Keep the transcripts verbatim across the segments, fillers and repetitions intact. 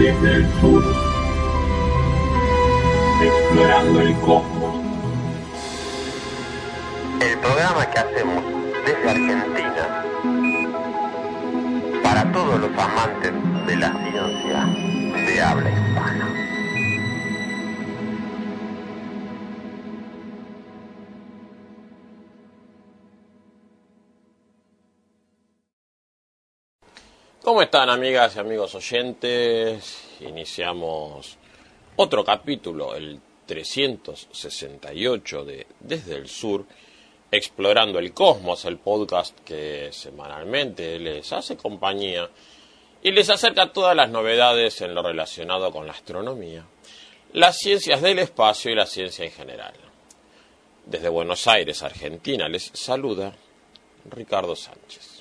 desde el sur, explorando el cosmos. El programa que hacemos desde Argentina para todos los amantes de la ciencia de habla hispana. ¿Cómo están, amigas y amigos oyentes? Iniciamos otro capítulo, el trescientos sesenta y ocho de Desde el Sur, Explorando el Cosmos, el podcast que semanalmente les hace compañía y les acerca todas las novedades en lo relacionado con la astronomía, las ciencias del espacio y la ciencia en general. Desde Buenos Aires, Argentina, les saluda Ricardo Sánchez.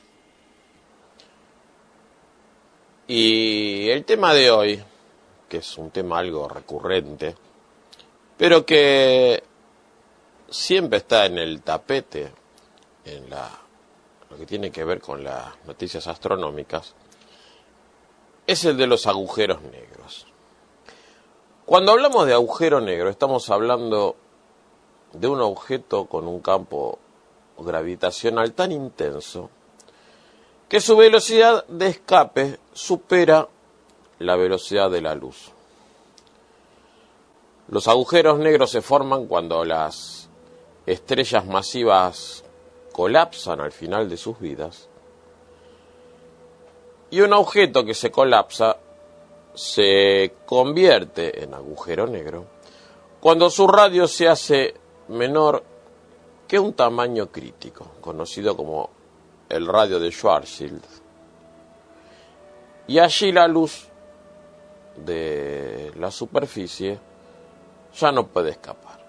Y el tema de hoy, que es un tema algo recurrente, pero que siempre está en el tapete, en la, lo que tiene que ver con las noticias astronómicas, es el de los agujeros negros. Cuando hablamos de agujero negro, estamos hablando de un objeto con un campo gravitacional tan intenso que su velocidad de escape supera la velocidad de la luz. Los agujeros negros se forman cuando las estrellas masivas colapsan al final de sus vidas, y un objeto que se colapsa se convierte en agujero negro cuando su radio se hace menor que un tamaño crítico, conocido como el radio de Schwarzschild, y allí la luz de la superficie ya no puede escapar.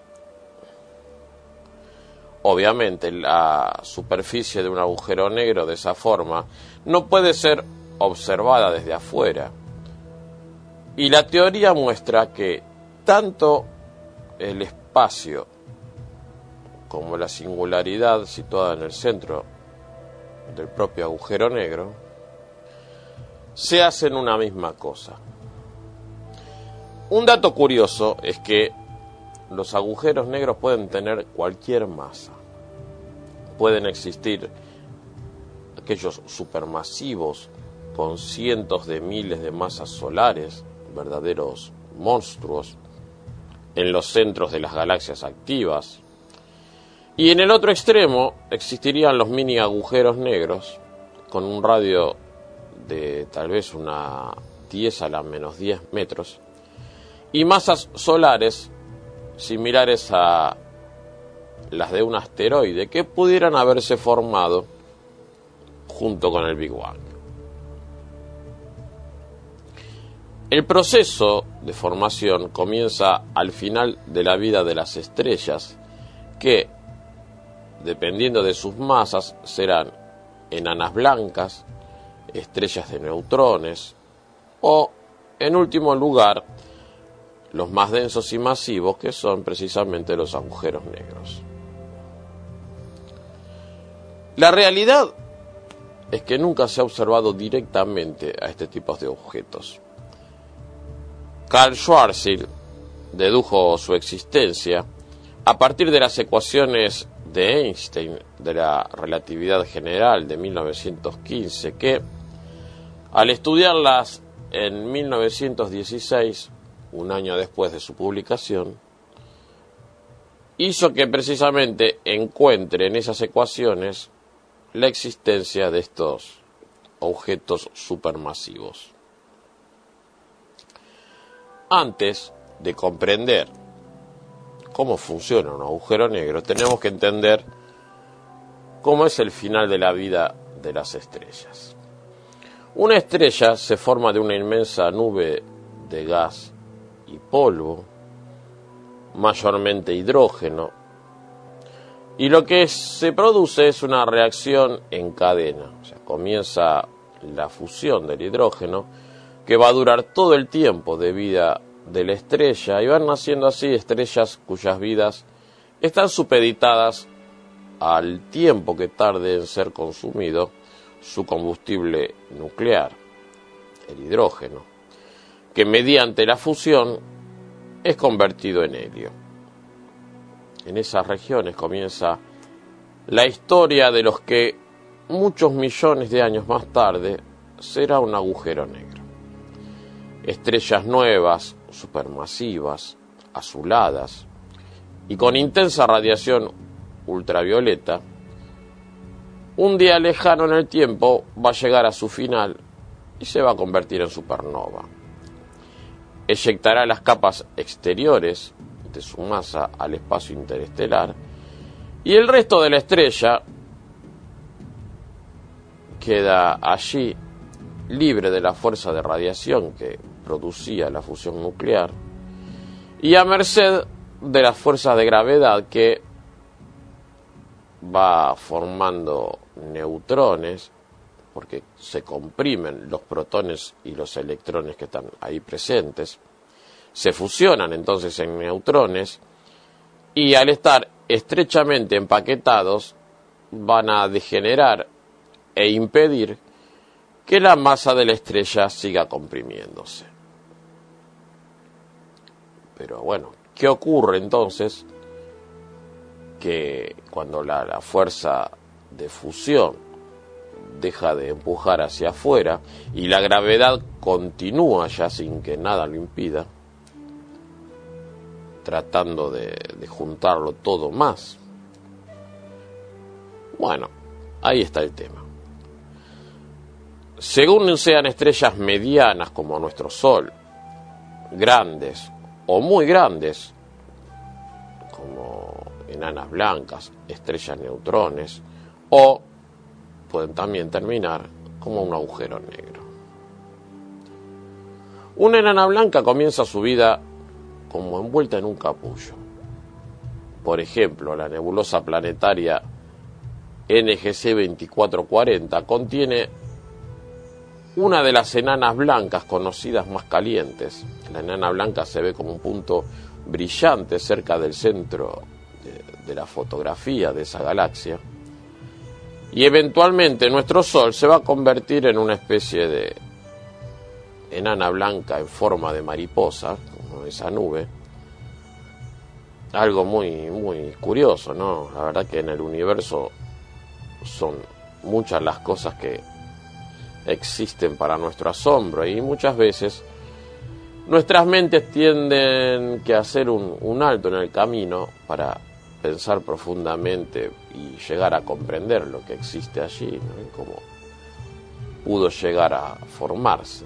Obviamente la superficie de un agujero negro de esa forma no puede ser observada desde afuera, y la teoría muestra que tanto el espacio como la singularidad situada en el centro del propio agujero negro se hacen una misma cosa. Un dato curioso es que los agujeros negros pueden tener cualquier masa. Pueden existir aquellos supermasivos con cientos de miles de masas solares, verdaderos monstruos, en los centros de las galaxias activas. Y en el otro extremo existirían los mini agujeros negros con un radio de tal vez una diez a la menos diez metros y masas solares similares a las de un asteroide que pudieran haberse formado junto con el Big Bang. El proceso de formación comienza al final de la vida de las estrellas, que dependiendo de sus masas, serán enanas blancas, estrellas de neutrones o, en último lugar, los más densos y masivos, que son precisamente los agujeros negros. La realidad es que nunca se ha observado directamente a este tipo de objetos. Karl Schwarzschild dedujo su existencia a partir de las ecuaciones de Einstein de la relatividad general de mil novecientos quince, que al estudiarlas en mil novecientos dieciséis, un año después de su publicación, hizo que precisamente encuentre en esas ecuaciones la existencia de estos objetos supermasivos. Antes de comprender cómo funciona un agujero negro, tenemos que entender cómo es el final de la vida de las estrellas. Una estrella se forma de una inmensa nube de gas y polvo, mayormente hidrógeno, y lo que se produce es una reacción en cadena. O sea, comienza la fusión del hidrógeno, que va a durar todo el tiempo de vida de la estrella, y van naciendo así estrellas cuyas vidas están supeditadas al tiempo que tarde en ser consumido su combustible nuclear, el hidrógeno. que mediante la fusión es convertido en helio. En esas regiones comienza la historia de los que muchos millones de años más tarde será un agujero negro. Estrellas nuevas, supermasivas, azuladas y con intensa radiación ultravioleta, un día lejano en el tiempo va a llegar a su final y se va a convertir en supernova. Eyectará las capas exteriores de su masa al espacio interestelar y el resto de la estrella queda allí libre de la fuerza de radiación que producía la fusión nuclear y a merced de las fuerzas de gravedad que va formando neutrones, porque se comprimen los protones y los electrones que están ahí presentes, se fusionan entonces en neutrones y al estar estrechamente empaquetados van a degenerar e impedir que la masa de la estrella siga comprimiéndose. Pero bueno, ¿qué ocurre entonces? Que cuando la, la fuerza de fusión deja de empujar hacia afuera y la gravedad continúa ya sin que nada lo impida, tratando de, de juntarlo todo más. Bueno, ahí está el tema. Según sean estrellas medianas como nuestro Sol, grandes o muy grandes, como enanas blancas, estrellas neutrones, o pueden también terminar como un agujero negro. Una enana blanca comienza su vida como envuelta en un capullo. Por ejemplo, la nebulosa planetaria N G C veinticuatro cuarenta contiene una de las enanas blancas conocidas más calientes. La enana blanca se ve como un punto brillante cerca del centro de, de la fotografía de esa galaxia. Y eventualmente nuestro Sol se va a convertir en una especie de enana blanca en forma de mariposa, como esa nube. Algo muy, muy curioso, ¿no? La verdad que en el universo son muchas las cosas que existen para nuestro asombro y muchas veces nuestras mentes tienden que hacer un, un alto en el camino para pensar profundamente y llegar a comprender lo que existe allí, ¿no? Y cómo pudo llegar a formarse.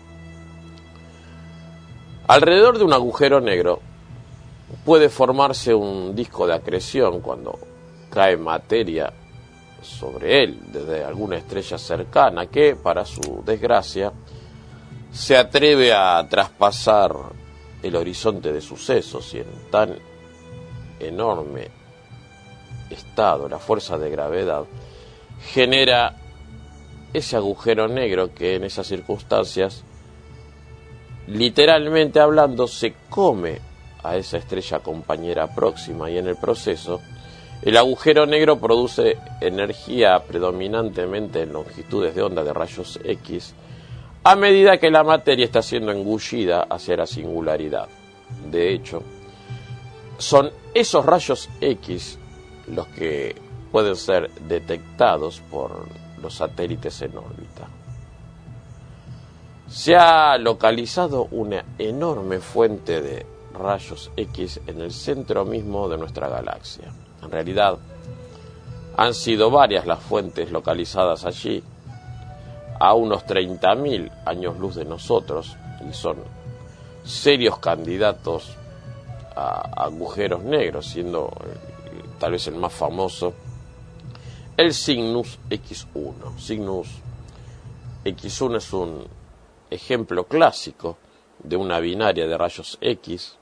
Alrededor de un agujero negro puede formarse un disco de acreción cuando cae materia sobre él desde alguna estrella cercana que, para su desgracia, se atreve a traspasar el horizonte de sucesos y en tan enorme estado la fuerza de gravedad genera ese agujero negro que en esas circunstancias, literalmente hablando, se come a esa estrella compañera próxima y en el proceso el agujero negro produce energía predominantemente en longitudes de onda de rayos X a medida que la materia está siendo engullida hacia la singularidad. De hecho, son esos rayos X los que pueden ser detectados por los satélites en órbita. Se ha localizado una enorme fuente de rayos X en el centro mismo de nuestra galaxia. En realidad, han sido varias las fuentes localizadas allí, a unos treinta mil años luz de nosotros, y son serios candidatos a agujeros negros, siendo eh, tal vez el más famoso el Cygnus X uno. Cygnus X uno es un ejemplo clásico de una binaria de rayos X,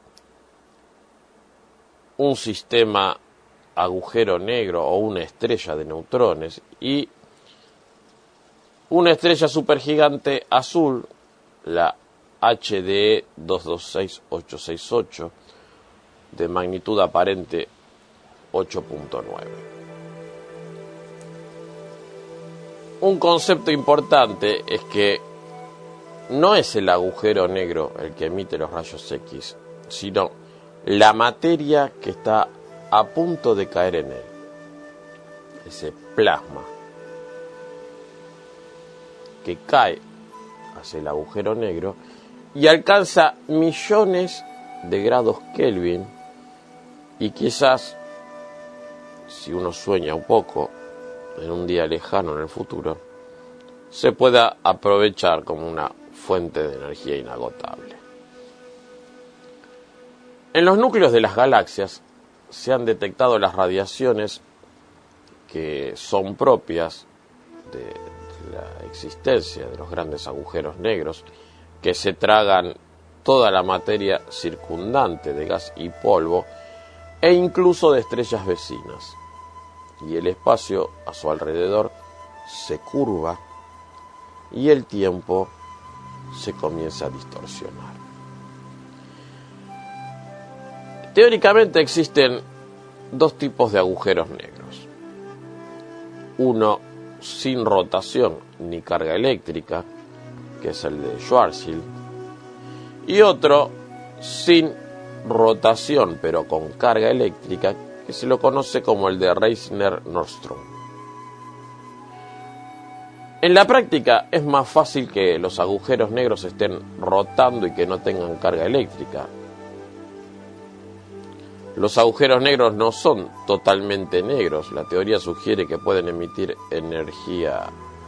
un sistema agujero negro o una estrella de neutrones y una estrella supergigante azul, la H D E dos dos seis ocho seis ocho, de magnitud aparente ocho punto nueve. Un concepto importante es que no es el agujero negro el que emite los rayos X, sino la materia que está a punto de caer en él, ese plasma que cae hacia el agujero negro y alcanza millones de grados Kelvin, y quizás, si uno sueña un poco, en un día lejano en el futuro, se pueda aprovechar como una fuente de energía inagotable. En los núcleos de las galaxias se han detectado las radiaciones que son propias de la existencia de los grandes agujeros negros, que se tragan toda la materia circundante de gas y polvo, e incluso de estrellas vecinas, y el espacio a su alrededor se curva y el tiempo se comienza a distorsionar. Teóricamente existen dos tipos de agujeros negros: uno sin rotación ni carga eléctrica, que es el de Schwarzschild, y otro sin rotación pero con carga eléctrica, que se lo conoce como el de Reissner-Nordström. En la práctica es más fácil que los agujeros negros estén rotando y que no tengan carga eléctrica. Los agujeros negros no son totalmente negros. La teoría sugiere que pueden emitir energía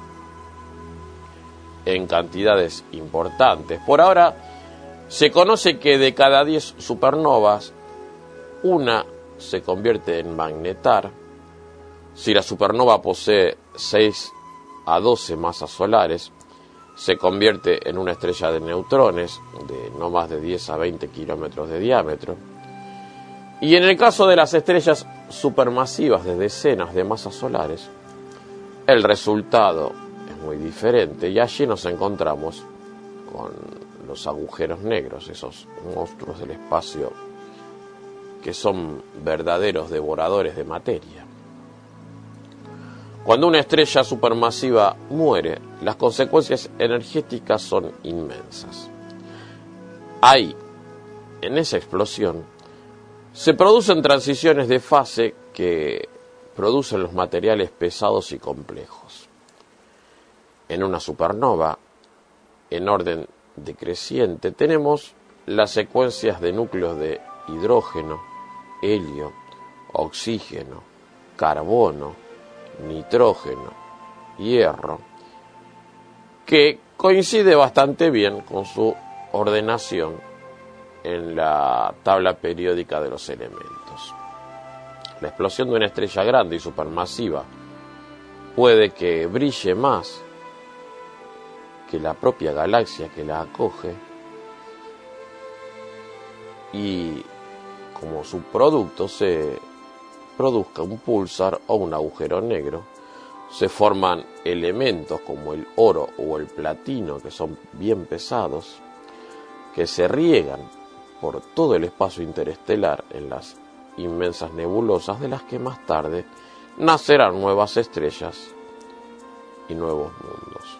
en cantidades importantes. Por ahora, se conoce que de cada diez supernovas, una se convierte en magnetar. Si la supernova posee seis a doce masas solares, se convierte en una estrella de neutrones de no más de diez a veinte kilómetros de diámetro. Y en el caso de las estrellas supermasivas de decenas de masas solares, el resultado es muy diferente, y allí nos encontramos con los agujeros negros, esos monstruos del espacio que son verdaderos devoradores de materia. Cuando una estrella supermasiva muere, las consecuencias energéticas son inmensas. Ahí, en esa explosión, se producen transiciones de fase que producen los materiales pesados y complejos. En una supernova, en orden decreciente, tenemos las secuencias de núcleos de hidrógeno, helio, oxígeno, carbono, nitrógeno, hierro, que coincide bastante bien con su ordenación en la tabla periódica de los elementos. La explosión de una estrella grande y supermasiva puede que brille más que la propia galaxia que la acoge, y como subproducto se produzca un púlsar o un agujero negro. Se forman elementos como el oro o el platino, que son bien pesados, que se riegan por todo el espacio interestelar en las inmensas nebulosas, de las que más tarde nacerán nuevas estrellas y nuevos mundos.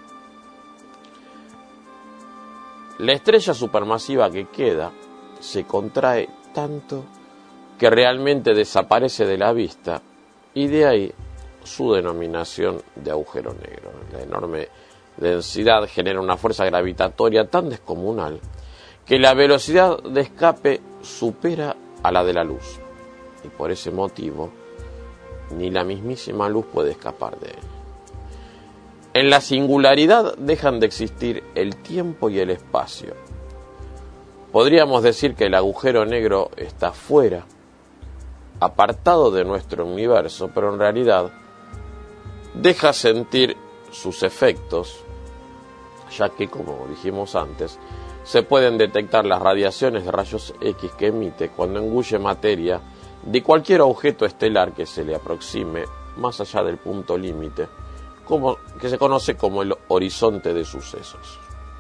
La estrella supermasiva que queda se contrae tanto que realmente desaparece de la vista, y de ahí su denominación de agujero negro. La enorme densidad genera una fuerza gravitatoria tan descomunal que la velocidad de escape supera a la de la luz, y por ese motivo ni la mismísima luz puede escapar de él. En la singularidad dejan de existir el tiempo y el espacio. Podríamos decir que el agujero negro está fuera, apartado de nuestro universo, pero en realidad deja sentir sus efectos, ya que, como dijimos antes, se pueden detectar las radiaciones de rayos X que emite cuando engulle materia de cualquier objeto estelar que se le aproxime más allá del punto límite, como que se conoce como el horizonte de sucesos.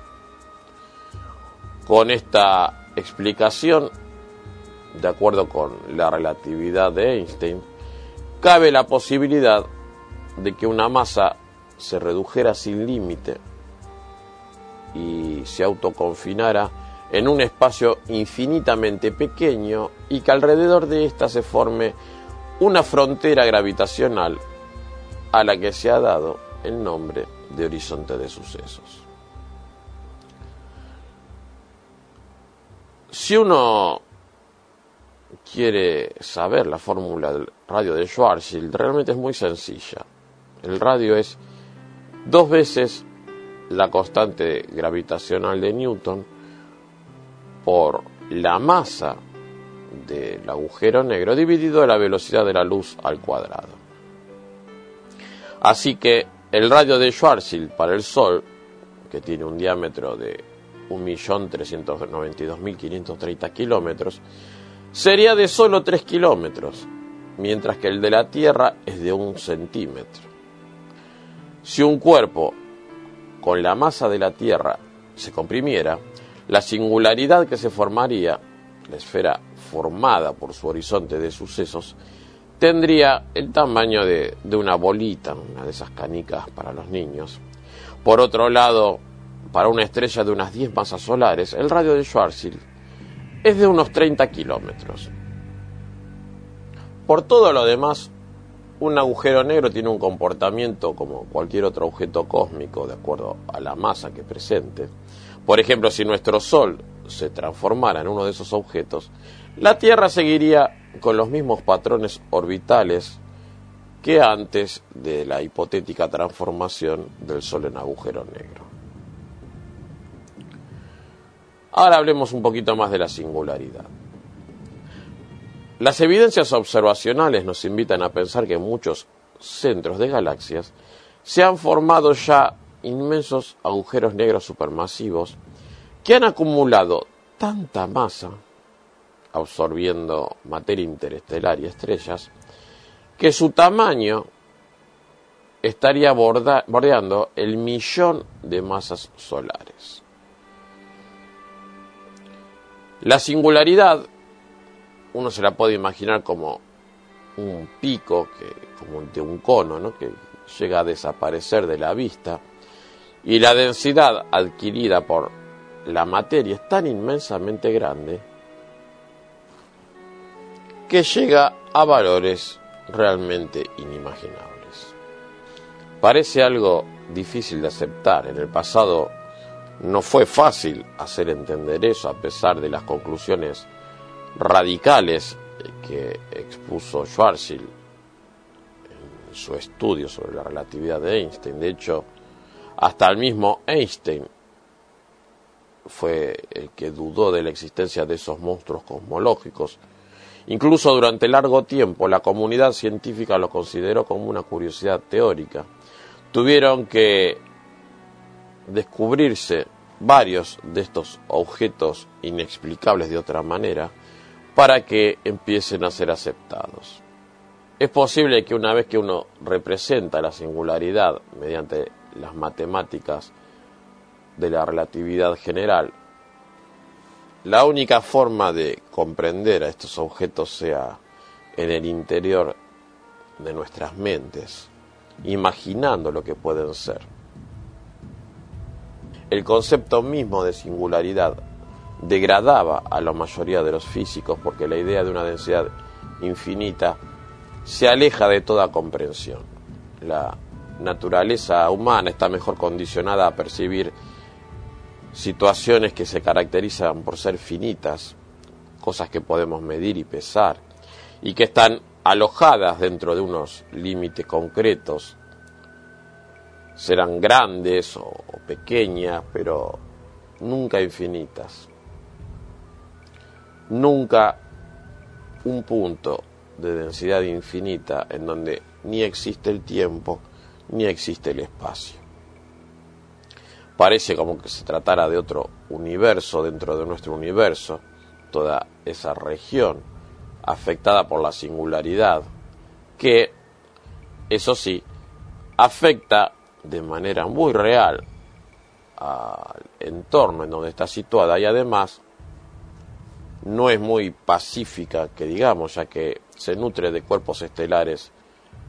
Con esta explicación, de acuerdo con la relatividad de Einstein, cabe la posibilidad de que una masa se redujera sin límite y se autoconfinara en un espacio infinitamente pequeño y que alrededor de ésta se forme una frontera gravitacional a la que se ha dado el nombre de horizonte de sucesos. Si uno quiere saber la fórmula del radio de Schwarzschild, realmente es muy sencilla. El radio es dos veces la constante gravitacional de Newton por la masa del agujero negro dividido la velocidad de la luz al cuadrado. Así que el radio de Schwarzschild para el Sol, que tiene un diámetro de un millón trescientos noventa y dos mil quinientos treinta kilómetros, sería de solo tres kilómetros, mientras que el de la Tierra es de un centímetro. Si un cuerpo con la masa de la Tierra se comprimiera, la singularidad que se formaría, la esfera formada por su horizonte de sucesos, tendría el tamaño de, de una bolita, una de esas canicas para los niños. Por otro lado, para una estrella de unas diez masas solares, el radio de Schwarzschild es de unos treinta kilómetros. Por todo lo demás, un agujero negro tiene un comportamiento como cualquier otro objeto cósmico de acuerdo a la masa que presente. Por ejemplo, si nuestro Sol se transformara en uno de esos objetos, la Tierra seguiría con los mismos patrones orbitales que antes de la hipotética transformación del Sol en agujero negro. Ahora hablemos un poquito más de la singularidad. Las evidencias observacionales nos invitan a pensar que en muchos centros de galaxias se han formado ya inmensos agujeros negros supermasivos que han acumulado tanta masa, absorbiendo materia interestelar y estrellas, que su tamaño estaría borda, bordeando el millón de masas solares. La singularidad, uno se la puede imaginar como un pico, que, como de un cono, ¿no?, que llega a desaparecer de la vista, y la densidad adquirida por la materia es tan inmensamente grande que llega a valores realmente inimaginables. Parece algo difícil de aceptar. En el pasado no fue fácil hacer entender eso, a pesar de las conclusiones radicales que expuso Schwarzschild en su estudio sobre la relatividad de Einstein. De hecho, hasta el mismo Einstein fue el que dudó de la existencia de esos monstruos cosmológicos. Incluso durante largo tiempo la comunidad científica lo consideró como una curiosidad teórica. Tuvieron que descubrirse varios de estos objetos inexplicables de otra manera para que empiecen a ser aceptados. Es posible que una vez que uno representa la singularidad mediante las matemáticas de la relatividad general, la única forma de comprender a estos objetos sea en el interior de nuestras mentes, imaginando lo que pueden ser. El concepto mismo de singularidad degradaba a la mayoría de los físicos porque la idea de una densidad infinita se aleja de toda comprensión. La naturaleza humana está mejor condicionada a percibir situaciones que se caracterizan por ser finitas, cosas que podemos medir y pesar, y que están alojadas dentro de unos límites concretos. Serán grandes o pequeñas, pero nunca infinitas. Nunca un punto de densidad infinita en donde ni existe el tiempo ni existe el espacio. Parece como que se tratara de otro universo dentro de nuestro universo, toda esa región afectada por la singularidad, que, eso sí, afecta de manera muy real al entorno en donde está situada y además no es muy pacífica, que digamos, ya que se nutre de cuerpos estelares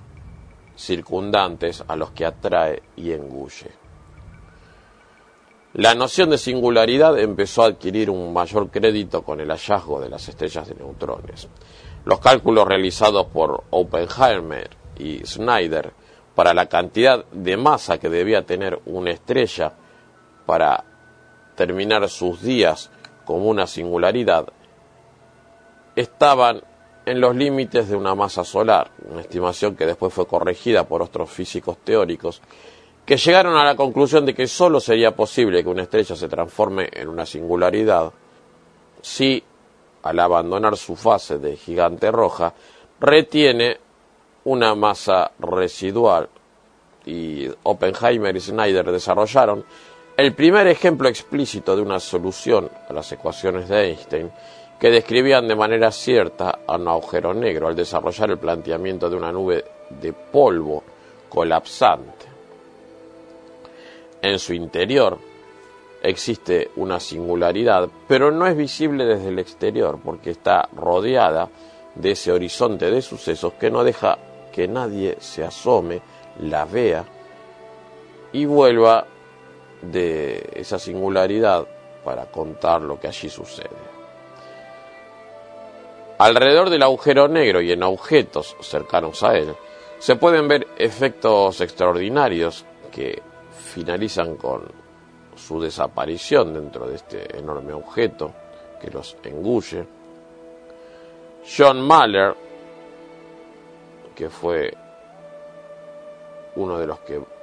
circundantes a los que atrae y engulle. La noción de singularidad empezó a adquirir un mayor crédito con el hallazgo de las estrellas de neutrones. Los cálculos realizados por Oppenheimer y Schneider para la cantidad de masa que debía tener una estrella para terminar sus días como una singularidad estaban en los límites de una masa solar, una estimación que después fue corregida por otros físicos teóricos, que llegaron a la conclusión de que solo sería posible que una estrella se transforme en una singularidad si, al abandonar su fase de gigante roja, retiene una masa residual. Y Oppenheimer y Schneider desarrollaron el primer ejemplo explícito de una solución a las ecuaciones de Einstein que describían de manera cierta a un agujero negro al desarrollar el planteamiento de una nube de polvo colapsante. En su interior existe una singularidad, pero no es visible desde el exterior porque está rodeada de ese horizonte de sucesos que no deja que nadie se asome, la vea y vuelva de esa singularidad para contar lo que allí sucede. Alrededor del agujero negro y en objetos cercanos a él se pueden ver efectos extraordinarios que finalizan con su desaparición dentro de este enorme objeto que los engulle. John Mahler, que fue uno de los que eh,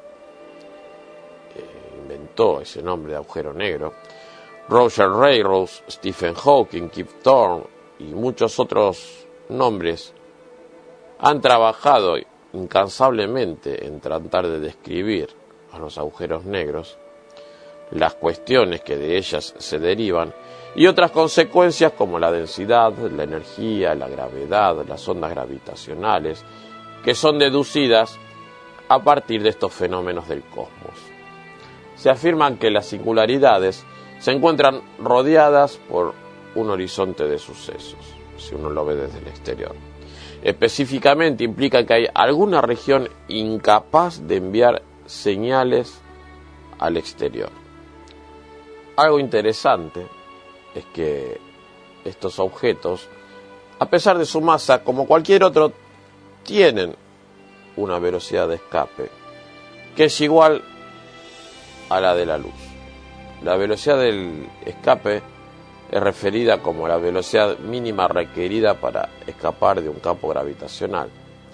inventó ese nombre de agujero negro, Roger Penrose, Stephen Hawking, Kip Thorne y muchos otros nombres han trabajado incansablemente en tratar de describir a los agujeros negros, las cuestiones que de ellas se derivan y otras consecuencias como la densidad, la energía, la gravedad, las ondas gravitacionales, que son deducidas a partir de estos fenómenos del cosmos. Se afirman que las singularidades se encuentran rodeadas por un horizonte de sucesos, si uno lo ve desde el exterior. Específicamente implica que hay alguna región incapaz de enviar señales al exterior. Algo interesante es que estos objetos, a pesar de su masa, como cualquier otro, tienen una velocidad de escape que es igual a la de la luz. La velocidad del escape es referida como la velocidad mínima requerida para escapar de un campo gravitacional.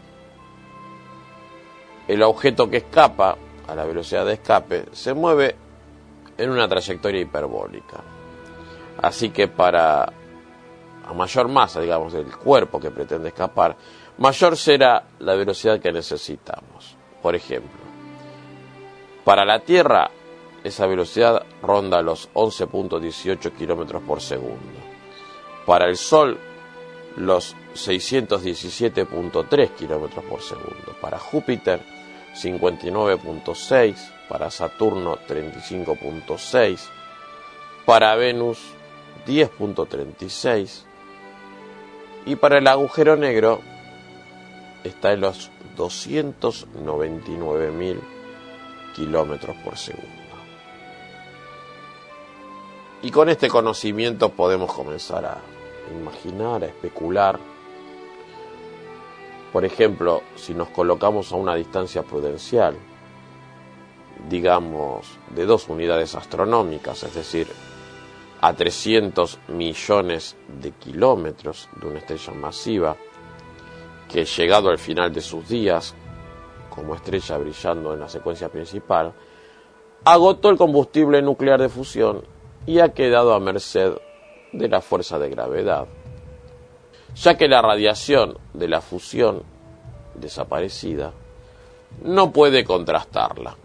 El objeto que escapa a la velocidad de escape se mueve en una trayectoria hiperbólica. Así que para a mayor masa, digamos, del cuerpo que pretende escapar, mayor será la velocidad que necesitamos. Por ejemplo, para la Tierra, esa velocidad ronda los once punto dieciocho kilómetros por segundo. Para el Sol, los seiscientos diecisiete punto tres kilómetros por segundo. Para Júpiter, cincuenta y nueve punto seis. Para Saturno, treinta y cinco punto seis. Para Venus, diez punto treinta y seis. Y para el agujero negro está en los doscientos noventa y nueve mil kilómetros por segundo. Y con este conocimiento podemos comenzar a imaginar, a especular. Por ejemplo, si nos colocamos a una distancia prudencial, digamos de dos unidades astronómicas, es decir, a trescientos millones de kilómetros de una estrella masiva, que llegado al final de sus días, como estrella brillando en la secuencia principal, agotó el combustible nuclear de fusión y ha quedado a merced de la fuerza de gravedad, ya que la radiación de la fusión desaparecida no puede contrastarla.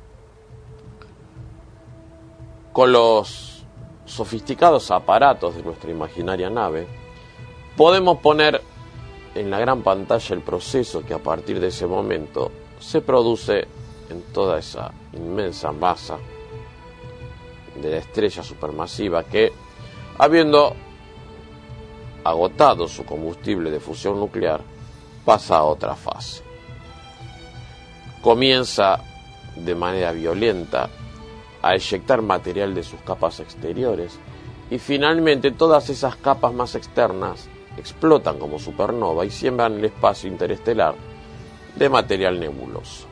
Con los sofisticados aparatos de nuestra imaginaria nave, podemos poner en la gran pantalla el proceso que a partir de ese momento se produce en toda esa inmensa masa de la estrella supermasiva que, habiendo agotado su combustible de fusión nuclear, pasa a otra fase. Comienza de manera violenta a eyectar material de sus capas exteriores y finalmente todas esas capas más externas explotan como supernova y siembran el espacio interestelar de material nebuloso.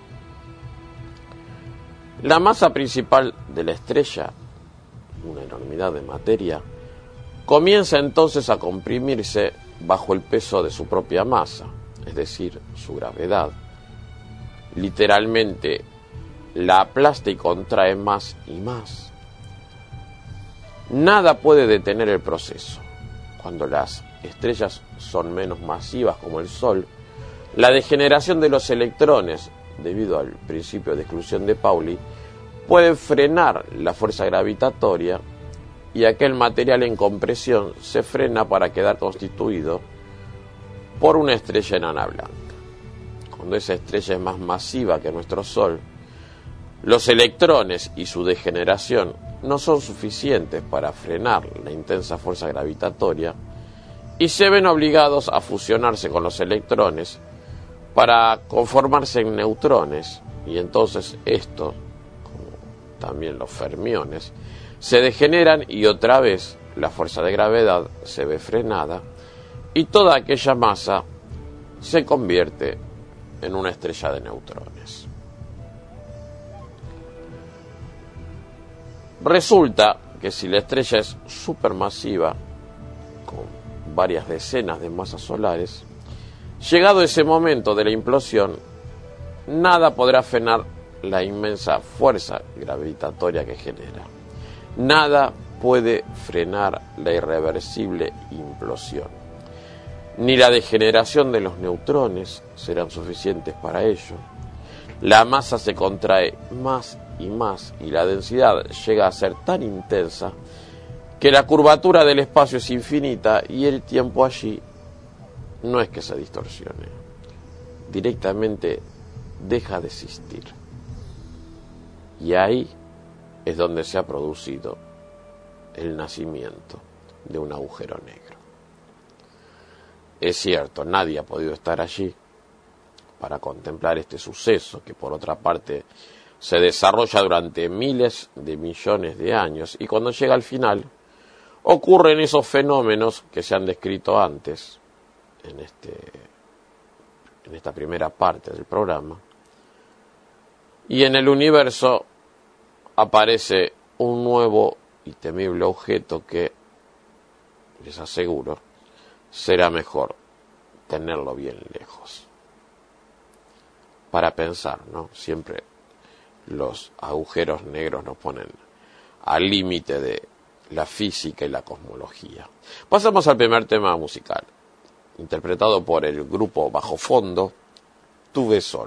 La masa principal de la estrella, una enormidad de materia, comienza entonces a comprimirse bajo el peso de su propia masa, es decir, su gravedad. Literalmente, la aplasta y contrae más y más. Nada puede detener el proceso. Cuando las estrellas son menos masivas como el Sol, la degeneración de los electrones, debido al principio de exclusión de Pauli, puede frenar la fuerza gravitatoria y aquel material en compresión se frena para quedar constituido por una estrella enana blanca. Cuando esa estrella es más masiva que nuestro Sol, los electrones y su degeneración no son suficientes para frenar la intensa fuerza gravitatoria y se ven obligados a fusionarse con los electrones para conformarse en neutrones, y entonces estos, como también los fermiones, se degeneran y otra vez la fuerza de gravedad se ve frenada y toda aquella masa se convierte en una estrella de neutrones. Resulta que si la estrella es supermasiva, con varias decenas de masas solares, llegado ese momento de la implosión, nada podrá frenar la inmensa fuerza gravitatoria que genera. Nada puede frenar la irreversible implosión. Ni la degeneración de los neutrones serán suficientes para ello. La masa se contrae más y más y la densidad llega a ser tan intensa que la curvatura del espacio es infinita y el tiempo allí no es que se distorsione, directamente deja de existir. Y ahí es donde se ha producido el nacimiento de un agujero negro. Es cierto, nadie ha podido estar allí para contemplar este suceso, que por otra parte se desarrolla durante miles de millones de años, y cuando llega al final ocurren esos fenómenos que se han descrito antes en, este, en esta primera parte del programa, y en el universo aparece un nuevo y temible objeto que, les aseguro, será mejor tenerlo bien lejos. Para pensar, ¿no? Siempre los agujeros negros nos ponen al límite de la física y la cosmología. Pasamos al primer tema musical, interpretado por el grupo Bajo Fondo, Tuve Sol.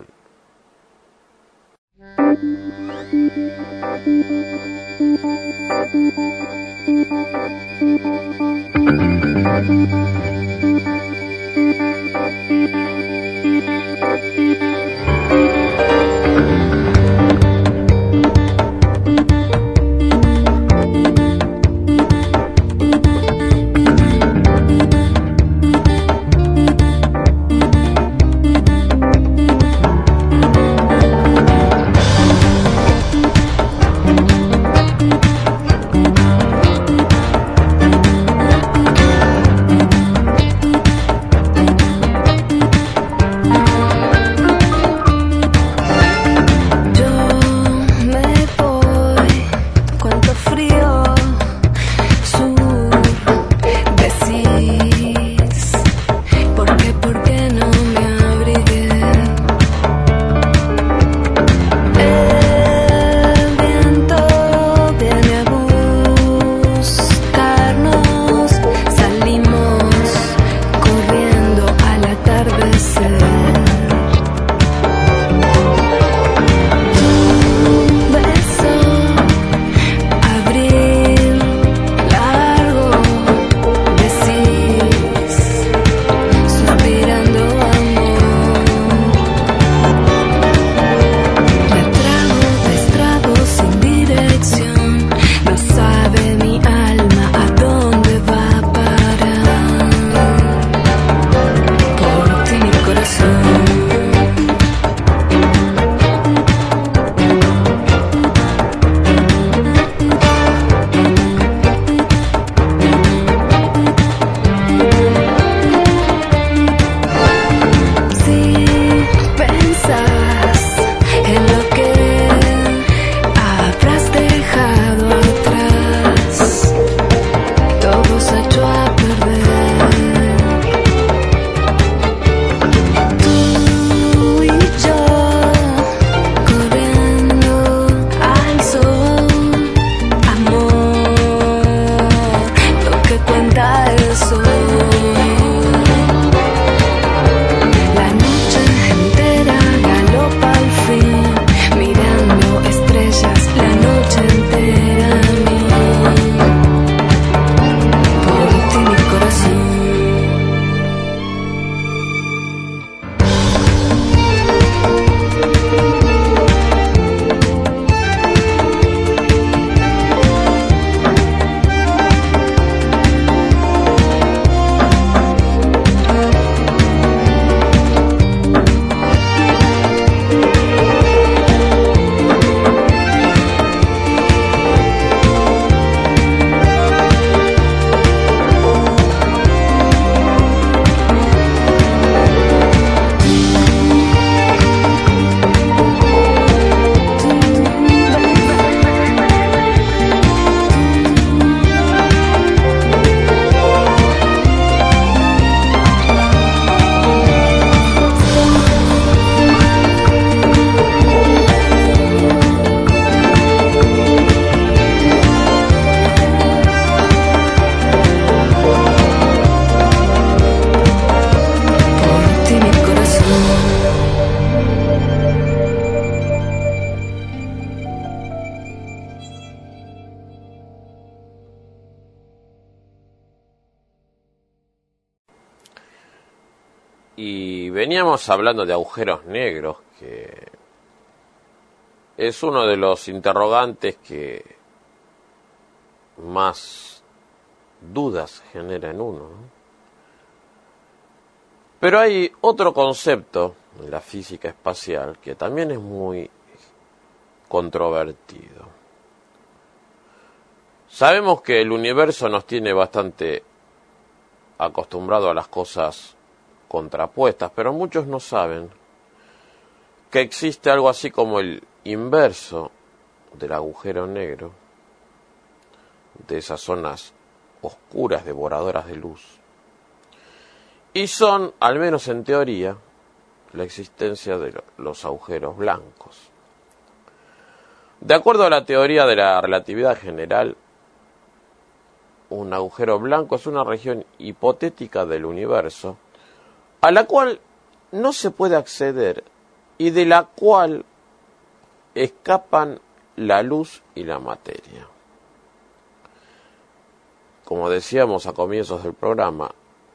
Y veníamos hablando de agujeros negros, que es uno de los interrogantes que más dudas genera en uno, ¿no? Pero hay otro concepto en la física espacial que también es muy controvertido. Sabemos que el universo nos tiene bastante acostumbrado a las cosas contrapuestas, pero muchos no saben que existe algo así como el inverso del agujero negro, de esas zonas oscuras devoradoras de luz, y son, al menos en teoría, la existencia de los agujeros blancos. De acuerdo a la teoría de la relatividad general, un agujero blanco es una región hipotética del universo a la cual no se puede acceder y de la cual escapan la luz y la materia. Como decíamos a comienzos del programa,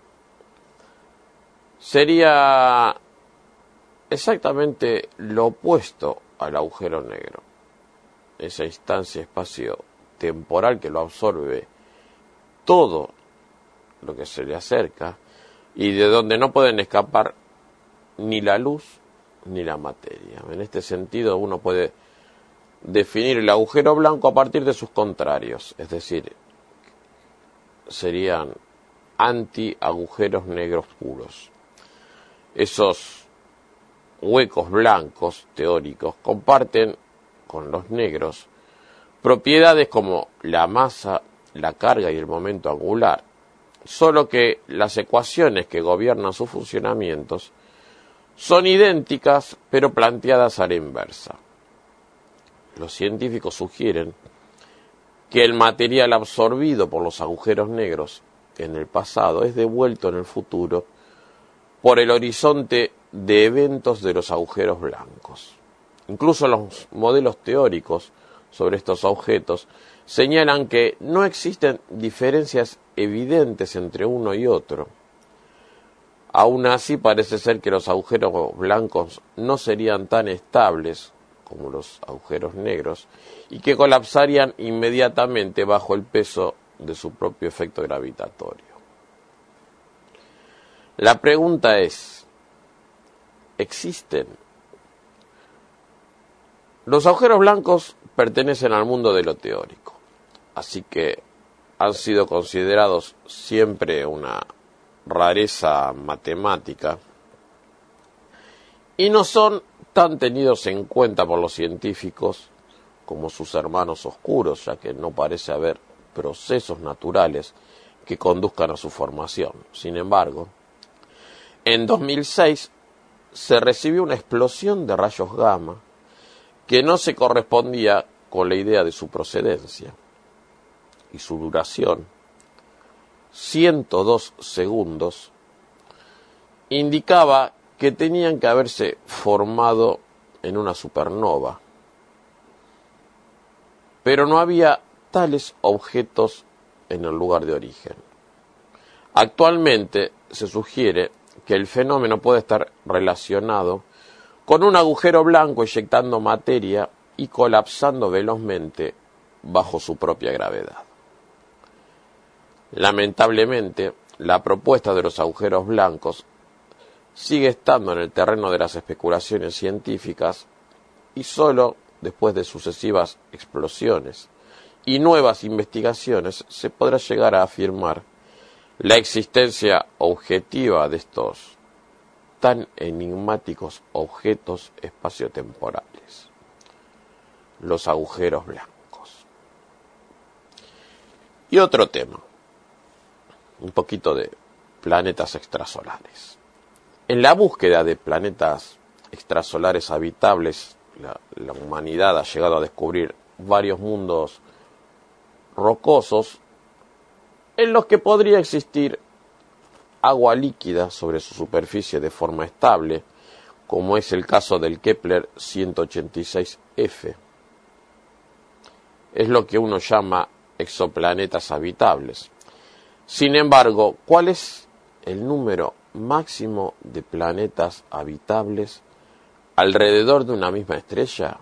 sería exactamente lo opuesto al agujero negro, esa instancia espacio-temporal que lo absorbe todo lo que se le acerca y de donde no pueden escapar ni la luz ni la materia. En este sentido, uno puede definir el agujero blanco a partir de sus contrarios, es decir, serían anti-agujeros negros puros. Esos huecos blancos teóricos comparten con los negros propiedades como la masa, la carga y el momento angular, solo que las ecuaciones que gobiernan sus funcionamientos son idénticas pero planteadas a la inversa. Los científicos sugieren que el material absorbido por los agujeros negros en el pasado es devuelto en el futuro por el horizonte de eventos de los agujeros blancos. Incluso los modelos teóricos sobre estos objetos señalan que no existen diferencias evidentes entre uno y otro. Aún así, parece ser que los agujeros blancos no serían tan estables como los agujeros negros y que colapsarían inmediatamente bajo el peso de su propio efecto gravitatorio. La pregunta es, ¿existen? Los agujeros blancos pertenecen al mundo de lo teórico, así que han sido considerados siempre una rareza matemática y no son tan tenidos en cuenta por los científicos como sus hermanos oscuros, ya que no parece haber procesos naturales que conduzcan a su formación. Sin embargo, en dos mil seis se recibió una explosión de rayos gamma que no se correspondía con la idea de su procedencia y su duración, ciento dos segundos, indicaba que tenían que haberse formado en una supernova, pero no había tales objetos en el lugar de origen. Actualmente se sugiere que el fenómeno puede estar relacionado con un agujero blanco inyectando materia y colapsando velozmente bajo su propia gravedad. Lamentablemente, la propuesta de los agujeros blancos sigue estando en el terreno de las especulaciones científicas y solo después de sucesivas explosiones y nuevas investigaciones se podrá llegar a afirmar la existencia objetiva de estos tan enigmáticos objetos espaciotemporales, los agujeros blancos. Y otro tema, un poquito de planetas extrasolares. En la búsqueda de planetas extrasolares habitables, la, la humanidad ha llegado a descubrir varios mundos rocosos en los que podría existir agua líquida sobre su superficie de forma estable, como es el caso del Kepler ciento ochenta y seis F. Es lo que uno llama exoplanetas habitables. Sin embargo, ¿cuál es el número máximo de planetas habitables alrededor de una misma estrella?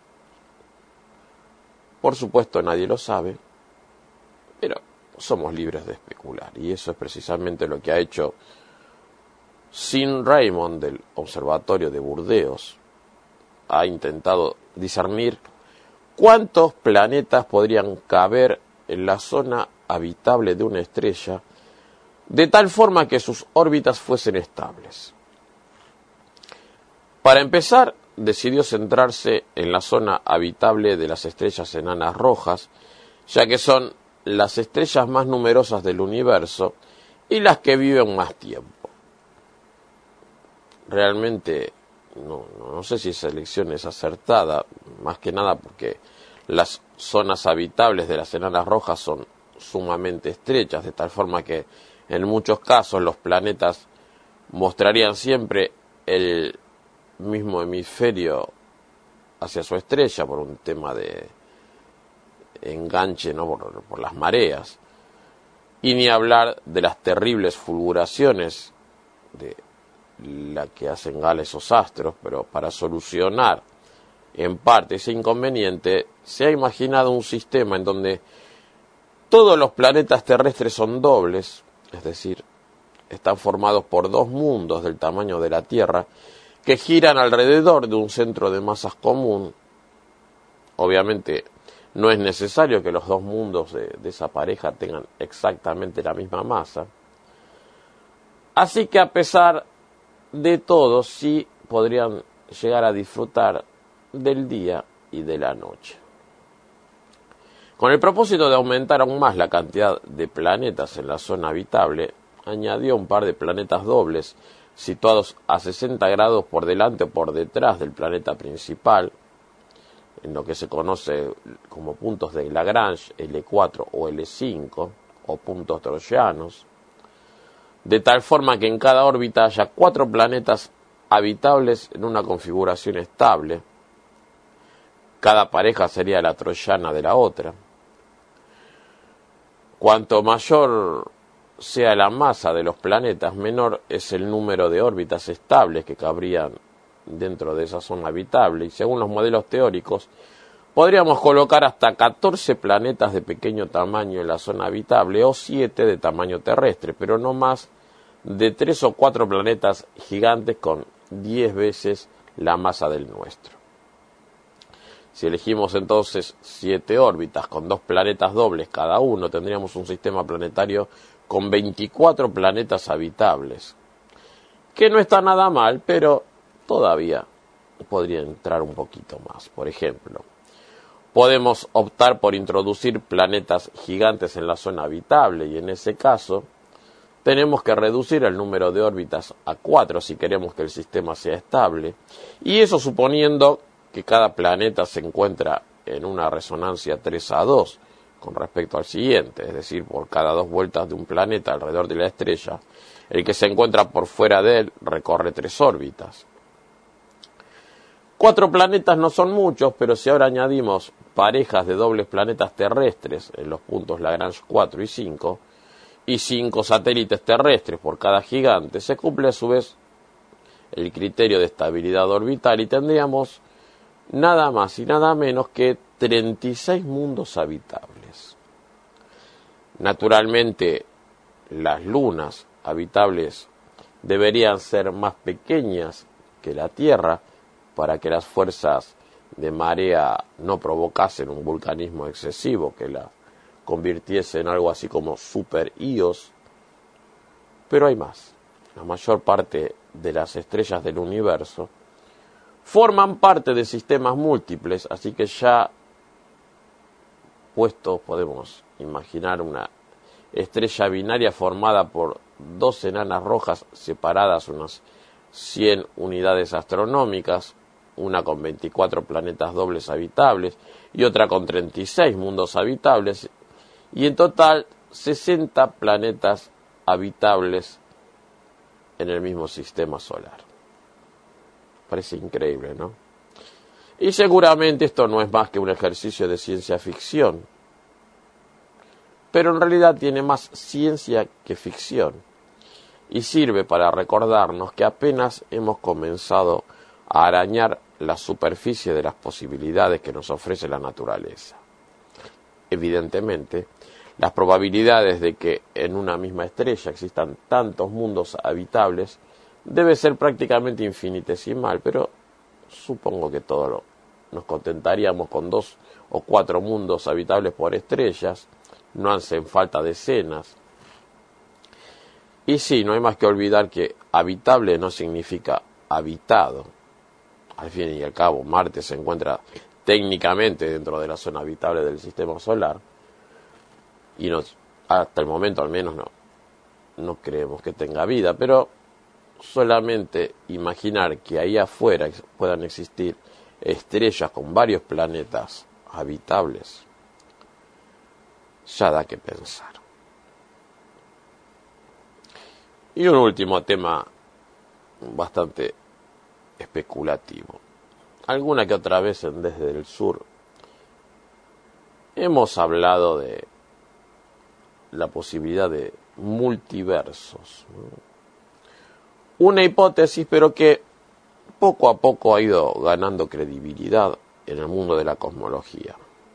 Por supuesto nadie lo sabe, pero somos libres de especular, y eso es precisamente lo que ha hecho Sir Raymond del Observatorio de Burdeos. Ha intentado discernir cuántos planetas podrían caber en la zona habitable de una estrella, de tal forma que sus órbitas fuesen estables. Para empezar, decidió centrarse en la zona habitable de las estrellas enanas rojas, ya que son las estrellas más numerosas del universo y las que viven más tiempo. Realmente no, no sé si esa elección es acertada, más que nada porque las zonas habitables de las enanas rojas son sumamente estrechas, de tal forma que en muchos casos los planetas mostrarían siempre el mismo hemisferio hacia su estrella por un tema de enganche, ¿no? por, por las mareas, y ni hablar de las terribles fulguraciones de la que hacen gala esos astros. Pero para solucionar en parte ese inconveniente se ha imaginado un sistema en donde todos los planetas terrestres son dobles, es decir, están formados por dos mundos del tamaño de la Tierra que giran alrededor de un centro de masas común. Obviamente no es necesario que los dos mundos de, de esa pareja tengan exactamente la misma masa. Así que a pesar de todo, sí podrían llegar a disfrutar del día y de la noche. Con el propósito de aumentar aún más la cantidad de planetas en la zona habitable, añadió un par de planetas dobles situados a sesenta grados por delante o por detrás del planeta principal, en lo que se conoce como puntos de Lagrange, L cuatro o L cinco, o puntos troyanos, de tal forma que en cada órbita haya cuatro planetas habitables en una configuración estable. Cada pareja sería la troyana de la otra. Cuanto mayor sea la masa de los planetas, menor es el número de órbitas estables que cabrían dentro de esa zona habitable, y según los modelos teóricos podríamos colocar hasta catorce planetas de pequeño tamaño en la zona habitable o siete de tamaño terrestre, pero no más de tres o cuatro planetas gigantes con diez veces la masa del nuestro. Si elegimos entonces siete órbitas con dos planetas dobles cada uno, tendríamos un sistema planetario con veinticuatro planetas habitables, que no está nada mal, pero todavía podría entrar un poquito más. Por ejemplo, podemos optar por introducir planetas gigantes en la zona habitable, y en ese caso tenemos que reducir el número de órbitas a cuatro si queremos que el sistema sea estable, y eso suponiendo que cada planeta se encuentra en una resonancia tres a dos con respecto al siguiente, es decir, por cada dos vueltas de un planeta alrededor de la estrella, el que se encuentra por fuera de él recorre tres órbitas. Cuatro planetas no son muchos, pero si ahora añadimos parejas de dobles planetas terrestres en los puntos Lagrange cuatro y cinco, y cinco satélites terrestres por cada gigante, se cumple a su vez el criterio de estabilidad orbital y tendríamos nada más y nada menos que treinta y seis mundos habitables. Naturalmente, las lunas habitables deberían ser más pequeñas que la Tierra para que las fuerzas de marea no provocasen un vulcanismo excesivo que la convirtiese en algo así como super Ios. Pero hay más. La mayor parte de las estrellas del universo forman parte de sistemas múltiples, así que ya puestos podemos imaginar una estrella binaria formada por dos enanas rojas separadas unas cien unidades astronómicas, una con veinticuatro planetas dobles habitables y otra con treinta y seis mundos habitables, y en total sesenta planetas habitables en el mismo sistema solar. Parece increíble, ¿no? Y seguramente esto no es más que un ejercicio de ciencia ficción, pero en realidad tiene más ciencia que ficción. y sirve para recordarnos que apenas hemos comenzado a arañar la superficie de las posibilidades que nos ofrece la naturaleza. Evidentemente, las probabilidades de que en una misma estrella existan tantos mundos habitables debe ser prácticamente infinitesimal, pero supongo que todos lo, nos contentaríamos con dos o cuatro mundos habitables por estrellas, no hacen falta decenas. Y sí, no hay más que olvidar que habitable no significa habitado. Al fin y al cabo, Marte se encuentra técnicamente dentro de la zona habitable del sistema solar y nos, hasta el momento al menos no, no creemos que tenga vida, pero solamente imaginar que ahí afuera puedan existir estrellas con varios planetas habitables ya da que pensar. Y un último tema bastante especulativo. Alguna que otra vez en Desde el Sur hemos hablado de la posibilidad de multiversos. Una hipótesis, pero que poco a poco ha ido ganando credibilidad en el mundo de la cosmología.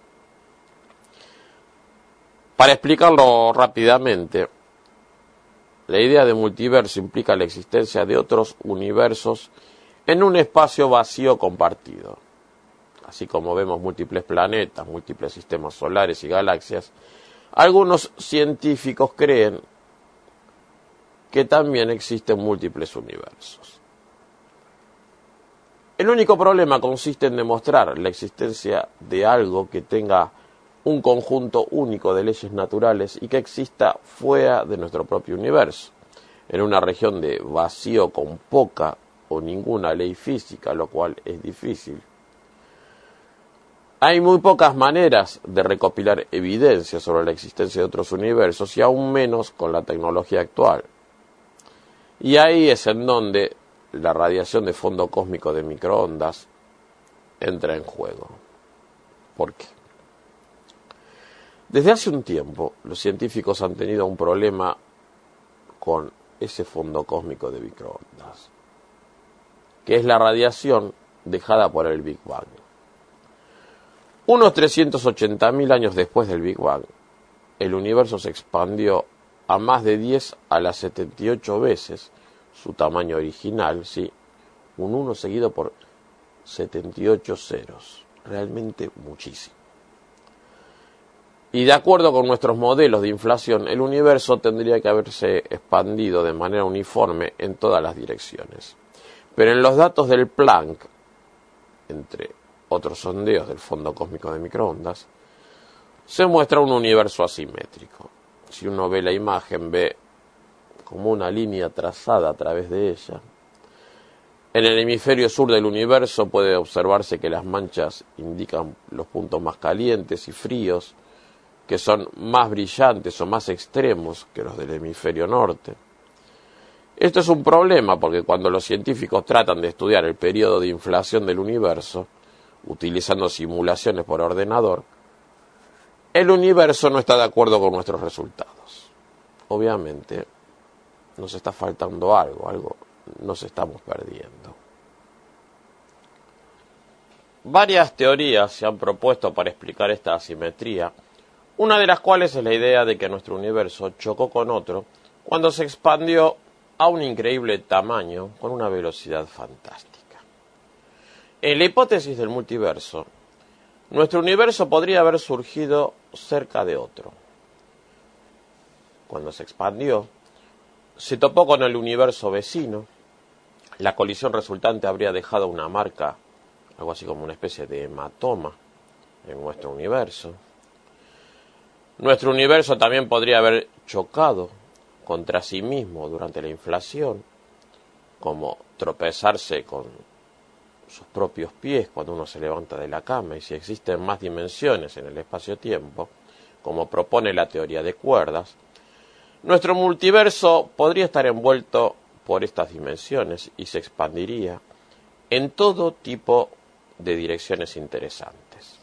Para explicarlo rápidamente, la idea de multiverso implica la existencia de otros universos en un espacio vacío compartido. Así como vemos múltiples planetas, múltiples sistemas solares y galaxias, algunos científicos creen que también existen múltiples universos. El único problema consiste en demostrar la existencia de algo que tenga un conjunto único de leyes naturales y que exista fuera de nuestro propio universo, en una región de vacío con poca o ninguna ley física, lo cual es difícil. Hay muy pocas maneras de recopilar evidencia sobre la existencia de otros universos y aún menos con la tecnología actual. Y ahí es en donde la radiación de fondo cósmico de microondas entra en juego. ¿Por qué? Desde hace un tiempo, los científicos han tenido un problema con ese fondo cósmico de microondas, que es la radiación dejada por el Big Bang. Unos trescientos ochenta mil años después del Big Bang, el universo se expandió a más de diez a la setenta y ocho veces su tamaño original, ¿sí? Un uno seguido por setenta y ocho ceros, realmente muchísimo. Y de acuerdo con nuestros modelos de inflación, el universo tendría que haberse expandido de manera uniforme en todas las direcciones. Pero en los datos del Planck, entre otros sondeos del fondo cósmico de microondas, se muestra un universo asimétrico. Si uno ve la imagen, ve como una línea trazada a través de ella. En el hemisferio sur del universo puede observarse que las manchas indican los puntos más calientes y fríos, que son más brillantes o más extremos que los del hemisferio norte. Esto es un problema porque cuando los científicos tratan de estudiar el periodo de inflación del universo, utilizando simulaciones por ordenador, el universo no está de acuerdo con nuestros resultados. Obviamente, nos está faltando algo, algo nos estamos perdiendo. Varias teorías se han propuesto para explicar esta asimetría, una de las cuales es la idea de que nuestro universo chocó con otro cuando se expandió a un increíble tamaño con una velocidad fantástica. En la hipótesis del multiverso, nuestro universo podría haber surgido cerca de otro. Cuando se expandió, se topó con el universo vecino. La colisión resultante habría dejado una marca, algo así como una especie de hematoma en nuestro universo. Nuestro universo también podría haber chocado contra sí mismo durante la inflación, como tropezarse con sus propios pies cuando uno se levanta de la cama, y si existen más dimensiones en el espacio-tiempo, como propone la teoría de cuerdas, nuestro multiverso podría estar envuelto por estas dimensiones y se expandiría en todo tipo de direcciones interesantes.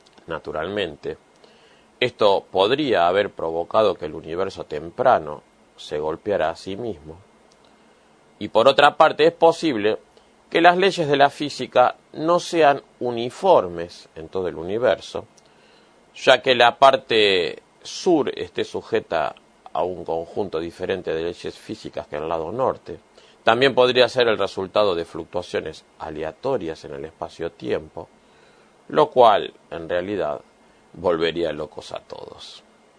Naturalmente, esto podría haber provocado que el universo temprano se golpeara a sí mismo. Y por otra parte, es posible que las leyes de la física no sean uniformes en todo el universo, ya que la parte sur esté sujeta a un conjunto diferente de leyes físicas que el lado norte. También podría ser el resultado de fluctuaciones aleatorias en el espacio-tiempo, lo cual, en realidad, volvería locos a todos.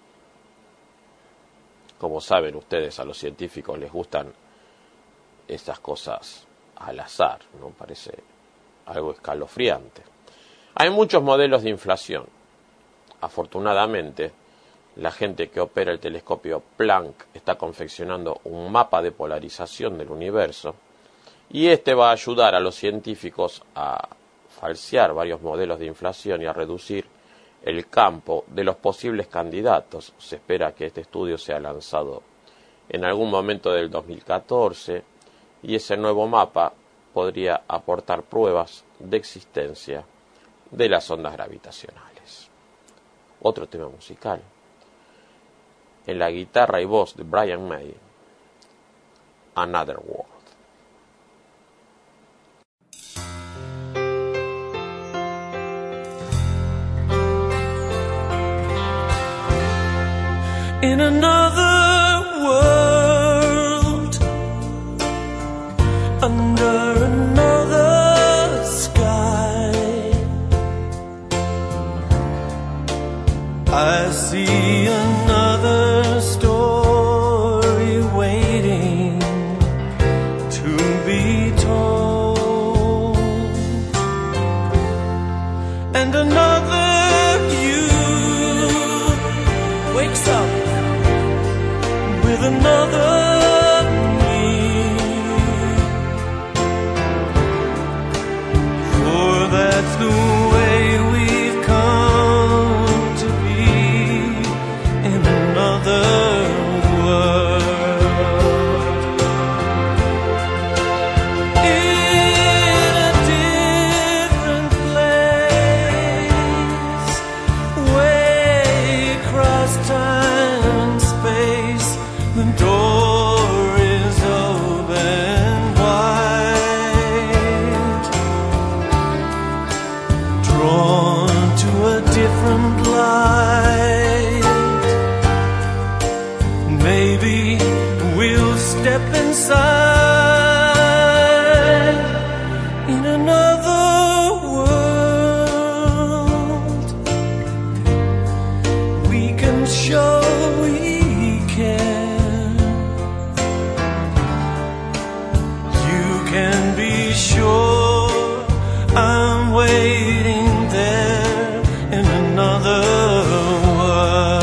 Como saben ustedes, a los científicos les gustan estas cosas al azar, ¿no? Parece algo escalofriante. Hay muchos modelos de inflación. Afortunadamente, la gente que opera el telescopio Planck está confeccionando un mapa de polarización del universo, y este va a ayudar a los científicos a falsear varios modelos de inflación y a reducir el campo de los posibles candidatos. Se espera que este estudio sea lanzado en algún momento del dos mil catorce, y ese nuevo mapa podría aportar pruebas de existencia de las ondas gravitacionales. Otro tema musical. En la guitarra y voz de Brian May, Another World. In another world, under another sky, I see another story waiting to be told, and another you wakes up with another me, for that's the way we've come to be in another world. In a different place, way across time and space, the door is open wide, drawn to a different light. Maybe we'll step inside in another world. We can show we care. You can be sure I'm waiting there in another world.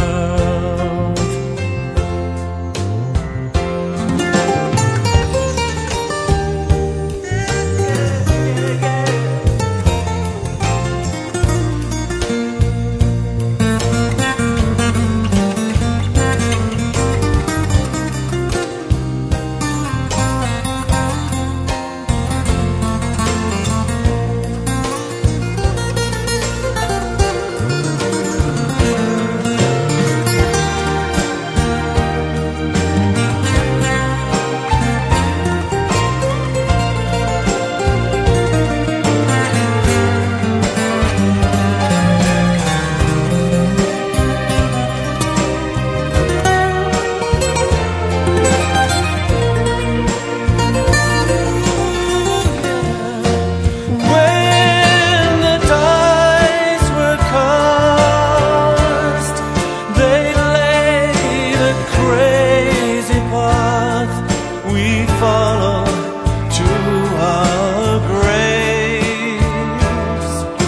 When the dice were cast, they laid a crazy path we follow to our graves.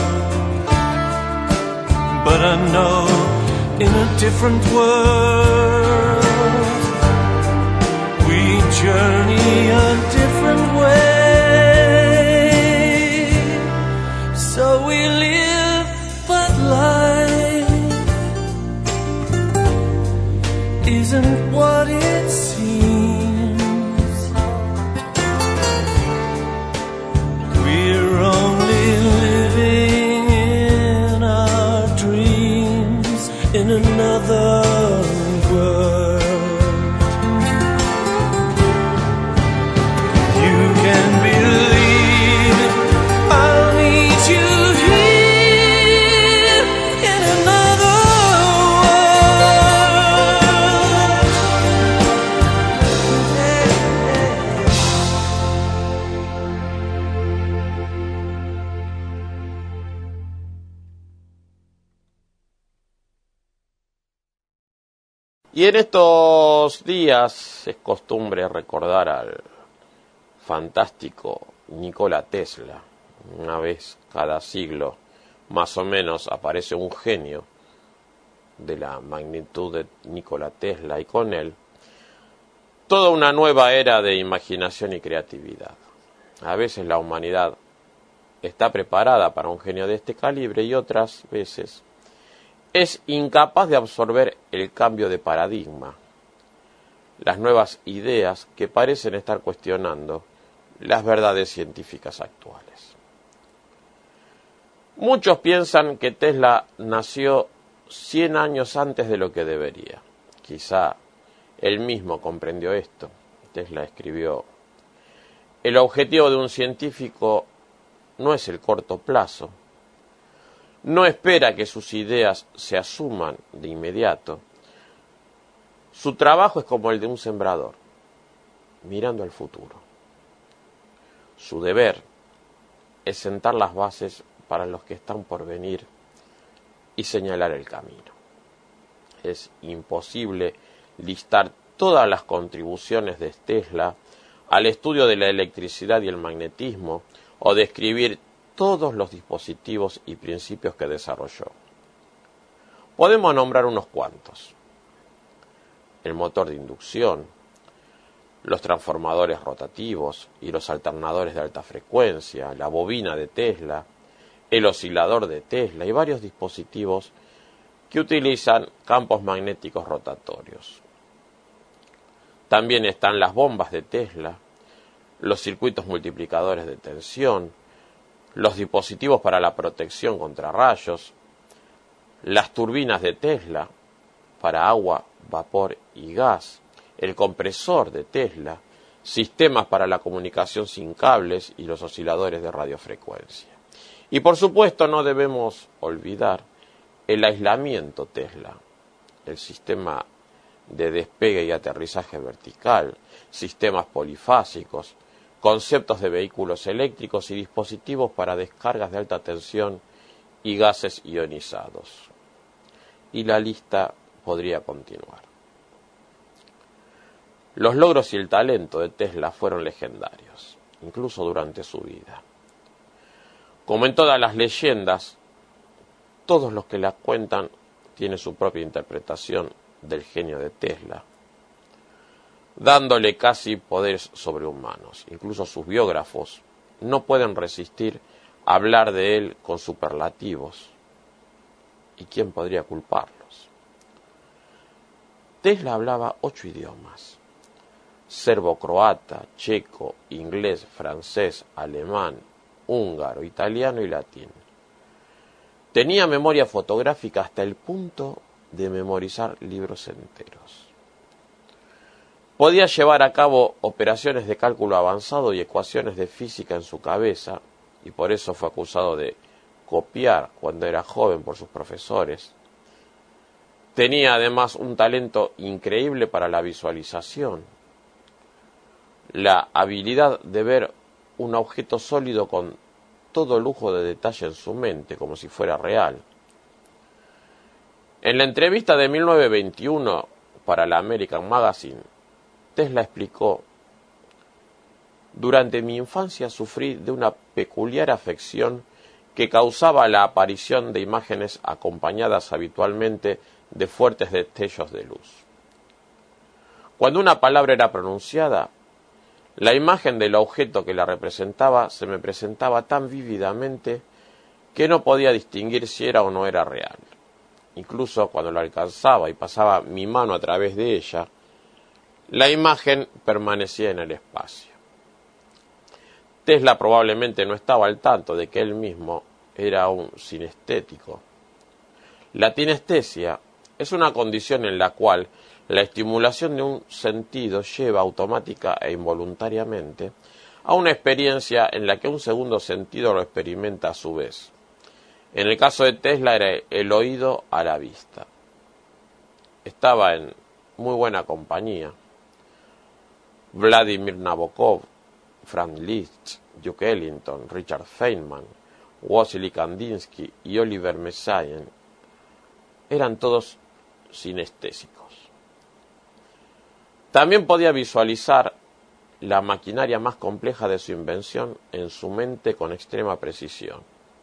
But I know in a different world we journey a different way. So we live, but life isn't what it seems. We're only living in our dreams in another world. Y en estos días es costumbre recordar al fantástico Nikola Tesla. Una vez cada siglo, más o menos, aparece un genio de la magnitud de Nikola Tesla y con él toda una nueva era de imaginación y creatividad. A veces la humanidad está preparada para un genio de este calibre y otras veces es incapaz de absorber el cambio de paradigma, las nuevas ideas que parecen estar cuestionando las verdades científicas actuales. Muchos piensan que Tesla nació cien años antes de lo que debería. Quizá él mismo comprendió esto. Tesla escribió: el objetivo de un científico no es el corto plazo. No espera que sus ideas se asuman de inmediato. Su trabajo es como el de un sembrador, mirando al futuro. Su deber es sentar las bases para los que están por venir y señalar el camino. Es imposible listar todas las contribuciones de Tesla al estudio de la electricidad y el magnetismo o describir todos los dispositivos y principios que desarrolló. Podemos nombrar unos cuantos: el motor de inducción, los transformadores rotativos y los alternadores de alta frecuencia, la bobina de Tesla, el oscilador de Tesla y varios dispositivos que utilizan campos magnéticos rotatorios. También están las bombas de Tesla, los circuitos multiplicadores de tensión, los dispositivos para la protección contra rayos, las turbinas de Tesla para agua, vapor y gas, el compresor de Tesla, sistemas para la comunicación sin cables y los osciladores de radiofrecuencia. Y por supuesto no debemos olvidar el aislamiento Tesla, el sistema de despegue y aterrizaje vertical, sistemas polifásicos, conceptos de vehículos eléctricos y dispositivos para descargas de alta tensión y gases ionizados. Y la lista podría continuar. Los logros y el talento de Tesla fueron legendarios, incluso durante su vida. Como en todas las leyendas, todos los que la cuentan tienen su propia interpretación del genio de Tesla, dándole casi poderes sobrehumanos. Incluso sus biógrafos no pueden resistir a hablar de él con superlativos. ¿Y quién podría culparlos? Tesla hablaba ocho idiomas: serbo-croata, checo, inglés, francés, alemán, húngaro, italiano y latín. Tenía memoria fotográfica hasta el punto de memorizar libros enteros. Podía llevar a cabo operaciones de cálculo avanzado y ecuaciones de física en su cabeza, y por eso fue acusado de copiar cuando era joven por sus profesores. Tenía además un talento increíble para la visualización, la habilidad de ver un objeto sólido con todo lujo de detalle en su mente, como si fuera real. En la entrevista de mil novecientos veintiuno para la American Magazine, Tesla explicó: durante mi infancia sufrí de una peculiar afección que causaba la aparición de imágenes acompañadas habitualmente de fuertes destellos de luz. Cuando una palabra era pronunciada, la imagen del objeto que la representaba se me presentaba tan vívidamente que no podía distinguir si era o no era real. Incluso cuando la alcanzaba y pasaba mi mano a través de ella, la imagen permanecía en el espacio. Tesla probablemente no estaba al tanto de que él mismo era un sinestético. La sinestesia es una condición en la cual la estimulación de un sentido lleva automática e involuntariamente a una experiencia en la que un segundo sentido lo experimenta a su vez. En el caso de Tesla era el oído a la vista. Estaba en muy buena compañía. Vladimir Nabokov, Franz Liszt, Duke Ellington, Richard Feynman, Wassily Kandinsky y Oliver Messiaen eran todos sinestésicos. También podía visualizar la maquinaria más compleja de su invención en su mente con extrema precisión.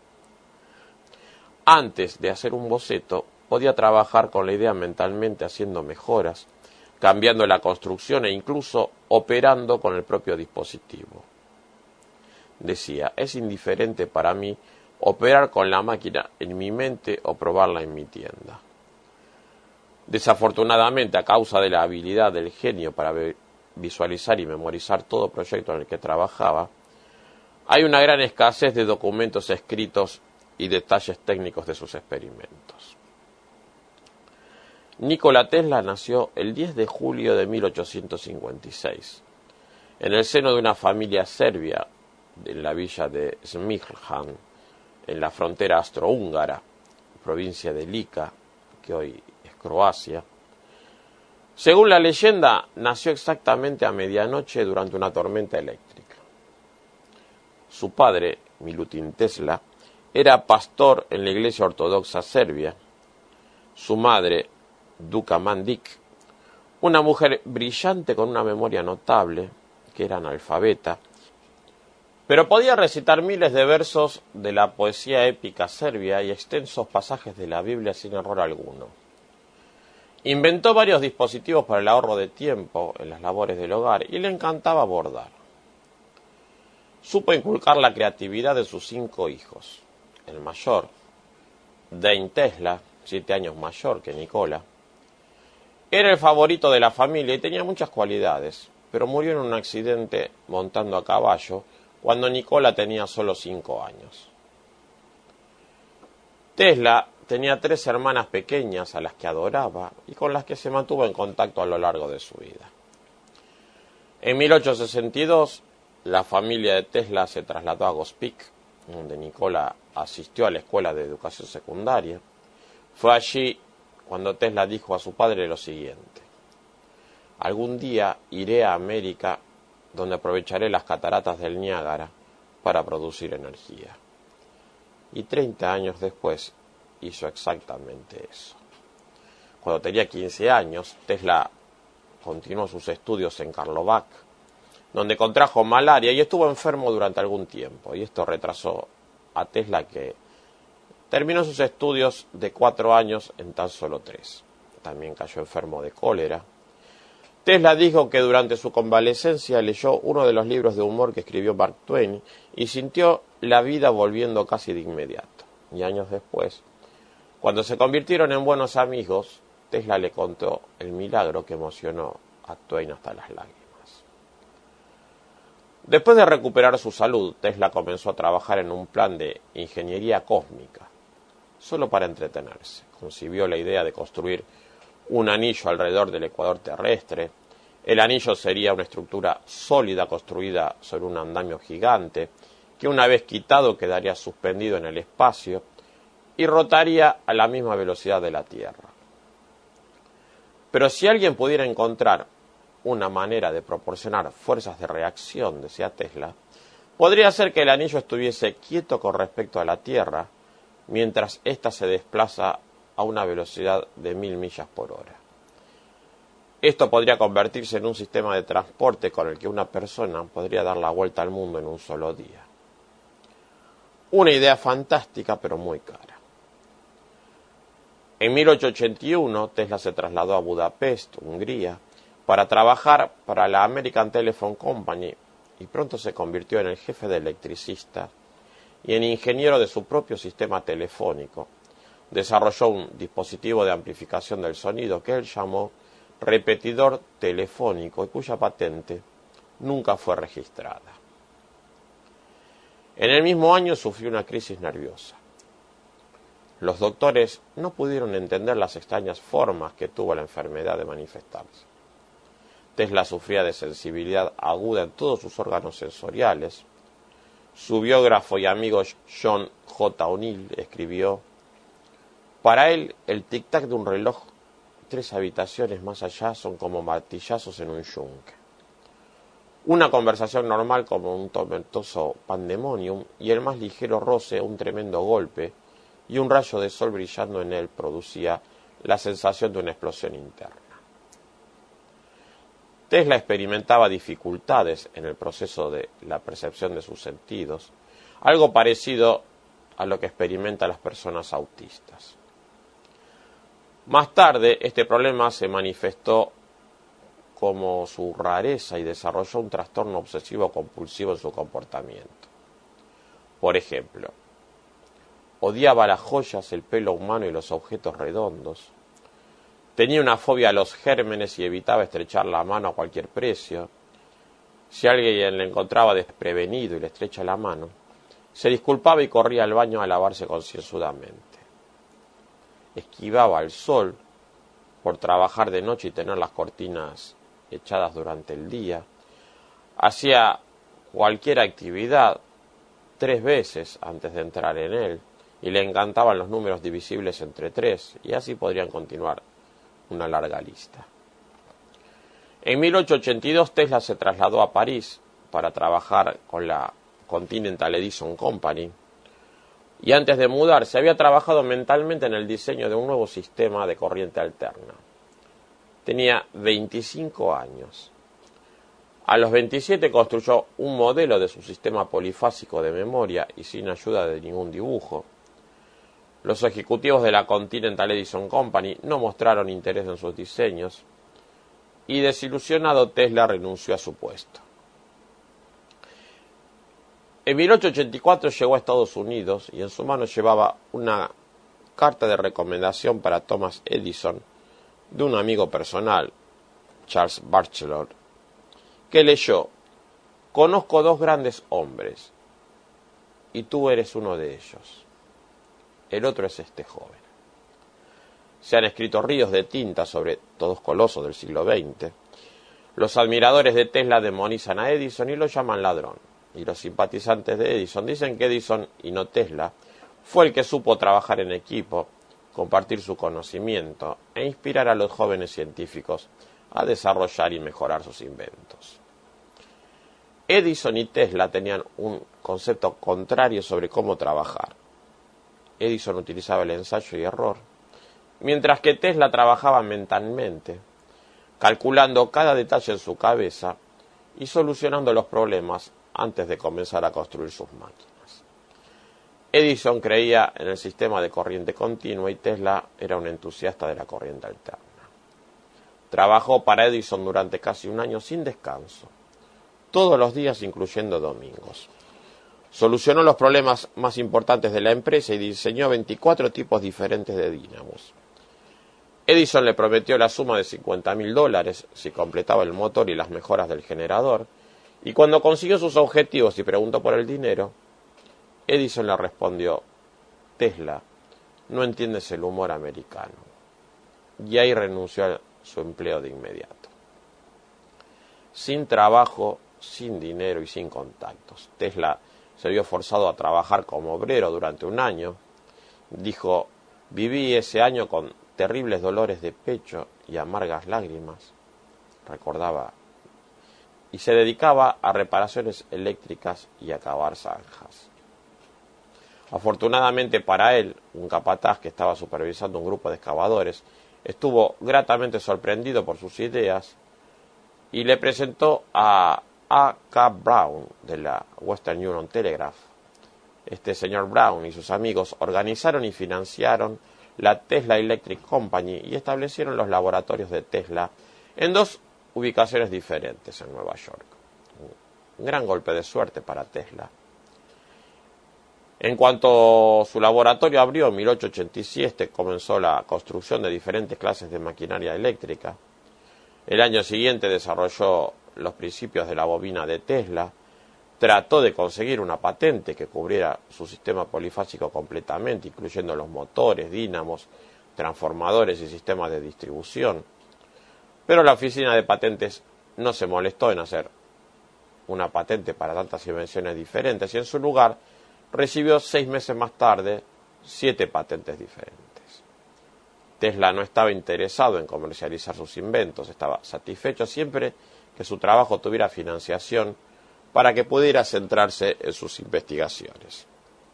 Antes de hacer un boceto, podía trabajar con la idea mentalmente haciendo mejoras, cambiando la construcción e incluso operando con el propio dispositivo. Decía, es indiferente para mí operar con la máquina en mi mente o probarla en mi tienda. Desafortunadamente, a causa de la habilidad del genio para visualizar y memorizar todo proyecto en el que trabajaba, hay una gran escasez de documentos escritos y detalles técnicos de sus experimentos. Nikola Tesla nació el diez de julio de mil ochocientos cincuenta y seis, en el seno de una familia serbia en la villa de Smiljan, en la frontera austrohúngara, provincia de Lika, que hoy es Croacia. Según la leyenda, nació exactamente a medianoche durante una tormenta eléctrica. Su padre, Milutin Tesla, era pastor en la iglesia ortodoxa serbia. Su madre, Duka Mandic, una mujer brillante con una memoria notable, que era analfabeta, pero podía recitar miles de versos de la poesía épica serbia y extensos pasajes de la Biblia sin error alguno. Inventó varios dispositivos para el ahorro de tiempo en las labores del hogar y le encantaba bordar. Supo inculcar la creatividad de sus cinco hijos. El mayor, Dean Tesla, siete años mayor que Nikola, era el favorito de la familia y tenía muchas cualidades, pero murió en un accidente montando a caballo cuando Nikola tenía solo cinco años. Tesla tenía tres hermanas pequeñas a las que adoraba y con las que se mantuvo en contacto a lo largo de su vida. En mil ochocientos sesenta y dos, la familia de Tesla se trasladó a Gospic, donde Nikola asistió a la escuela de educación secundaria. Fue allí cuando Tesla dijo a su padre lo siguiente: algún día iré a América, donde aprovecharé las cataratas del Niágara para producir energía. Y treinta años después hizo exactamente eso. Cuando tenía quince años, Tesla continuó sus estudios en Karlovac, donde contrajo malaria y estuvo enfermo durante algún tiempo. Y esto retrasó a Tesla, que terminó sus estudios de cuatro años en tan solo tres. También cayó enfermo de cólera. Tesla dijo que durante su convalecencia leyó uno de los libros de humor que escribió Mark Twain y sintió la vida volviendo casi de inmediato. Y años después, cuando se convirtieron en buenos amigos, Tesla le contó el milagro que emocionó a Twain hasta las lágrimas. Después de recuperar su salud, Tesla comenzó a trabajar en un plan de ingeniería cósmica, solo para entretenerse. Concibió la idea de construir un anillo alrededor del ecuador terrestre. El anillo sería una estructura sólida construida sobre un andamio gigante, que una vez quitado quedaría suspendido en el espacio y rotaría a la misma velocidad de la Tierra. Pero si alguien pudiera encontrar una manera de proporcionar fuerzas de reacción, decía Tesla, podría hacer que el anillo estuviese quieto con respecto a la Tierra, mientras ésta se desplaza a una velocidad de mil millas por hora. Esto podría convertirse en un sistema de transporte con el que una persona podría dar la vuelta al mundo en un solo día. Una idea fantástica, pero muy cara. En mil ochocientos ochenta y uno, Tesla se trasladó a Budapest, Hungría, para trabajar para la American Telephone Company y pronto se convirtió en el jefe de electricista y en ingeniero de su propio sistema telefónico. Desarrolló un dispositivo de amplificación del sonido que él llamó repetidor telefónico y cuya patente nunca fue registrada. En el mismo año sufrió una crisis nerviosa. Los doctores no pudieron entender las extrañas formas que tuvo la enfermedad de manifestarse. Tesla sufría de sensibilidad aguda en todos sus órganos sensoriales. Su biógrafo y amigo John J. O'Neill escribió: para él, el tic-tac de un reloj tres habitaciones más allá son como martillazos en un yunque. Una conversación normal como un tormentoso pandemonium y el más ligero roce un tremendo golpe y un rayo de sol brillando en él producía la sensación de una explosión interna. Tesla experimentaba dificultades en el proceso de la percepción de sus sentidos, algo parecido a lo que experimentan las personas autistas. Más tarde, este problema se manifestó como su rareza y desarrolló un trastorno obsesivo-compulsivo en su comportamiento. Por ejemplo, odiaba las joyas, el pelo humano y los objetos redondos. Tenía una fobia a los gérmenes y evitaba estrechar la mano a cualquier precio. Si alguien le encontraba desprevenido y le estrecha la mano, se disculpaba y corría al baño a lavarse concienzudamente. Esquivaba al sol por trabajar de noche y tener las cortinas echadas durante el día. Hacía cualquier actividad tres veces antes de entrar en él y le encantaban los números divisibles entre tres, y así podrían continuar una larga lista. En mil ochocientos ochenta y dos Tesla se trasladó a París para trabajar con la Continental Edison Company, y antes de mudarse había trabajado mentalmente en el diseño de un nuevo sistema de corriente alterna. Tenía veinticinco años. A los veintisiete construyó un modelo de su sistema polifásico de memoria y sin ayuda de ningún dibujo. Los ejecutivos de la Continental Edison Company no mostraron interés en sus diseños y, desilusionado, Tesla renunció a su puesto. En mil ochocientos ochenta y cuatro llegó a Estados Unidos y en su mano llevaba una carta de recomendación para Thomas Edison de un amigo personal, Charles Batchelor, que leyó: «Conozco dos grandes hombres y tú eres uno de ellos. El otro es este joven». Se han escrito ríos de tinta sobre todos colosos del siglo veinte. Los admiradores de Tesla demonizan a Edison y lo llaman ladrón. Y los simpatizantes de Edison dicen que Edison, y no Tesla, fue el que supo trabajar en equipo, compartir su conocimiento e inspirar a los jóvenes científicos a desarrollar y mejorar sus inventos. Edison y Tesla tenían un concepto contrario sobre cómo trabajar. Edison utilizaba el ensayo y error, mientras que Tesla trabajaba mentalmente, calculando cada detalle en su cabeza y solucionando los problemas antes de comenzar a construir sus máquinas. Edison creía en el sistema de corriente continua y Tesla era un entusiasta de la corriente alterna. Trabajó para Edison durante casi un año sin descanso, todos los días incluyendo domingos. Solucionó los problemas más importantes de la empresa y diseñó veinticuatro tipos diferentes de dínamos. Edison le prometió la suma de cincuenta mil dólares si completaba el motor y las mejoras del generador, y cuando consiguió sus objetivos y preguntó por el dinero, Edison le respondió: «Tesla, no entiendes el humor americano». Y ahí renunció a su empleo de inmediato. Sin trabajo, sin dinero y sin contactos, Tesla se vio forzado a trabajar como obrero durante un año. Dijo: «Viví ese año con terribles dolores de pecho y amargas lágrimas», recordaba, y se dedicaba a reparaciones eléctricas y a cavar zanjas. Afortunadamente para él, un capataz que estaba supervisando un grupo de excavadores estuvo gratamente sorprendido por sus ideas y le presentó a A K Brown de la Western Union Telegraph. Este señor Brown y sus amigos organizaron y financiaron la Tesla Electric Company y establecieron los laboratorios de Tesla en dos ubicaciones diferentes en Nueva York. Un gran golpe de suerte para Tesla. En cuanto su laboratorio abrió en mil ochocientos ochenta y siete, comenzó la construcción de diferentes clases de maquinaria eléctrica. El año siguiente desarrolló los principios de la bobina de Tesla, trató de conseguir una patente que cubriera su sistema polifásico completamente, incluyendo los motores, dínamos, transformadores y sistemas de distribución. Pero la oficina de patentes no se molestó en hacer una patente para tantas invenciones diferentes y en su lugar recibió seis meses más tarde siete patentes diferentes. Tesla no estaba interesado en comercializar sus inventos, estaba satisfecho siempre que su trabajo tuviera financiación para que pudiera centrarse en sus investigaciones.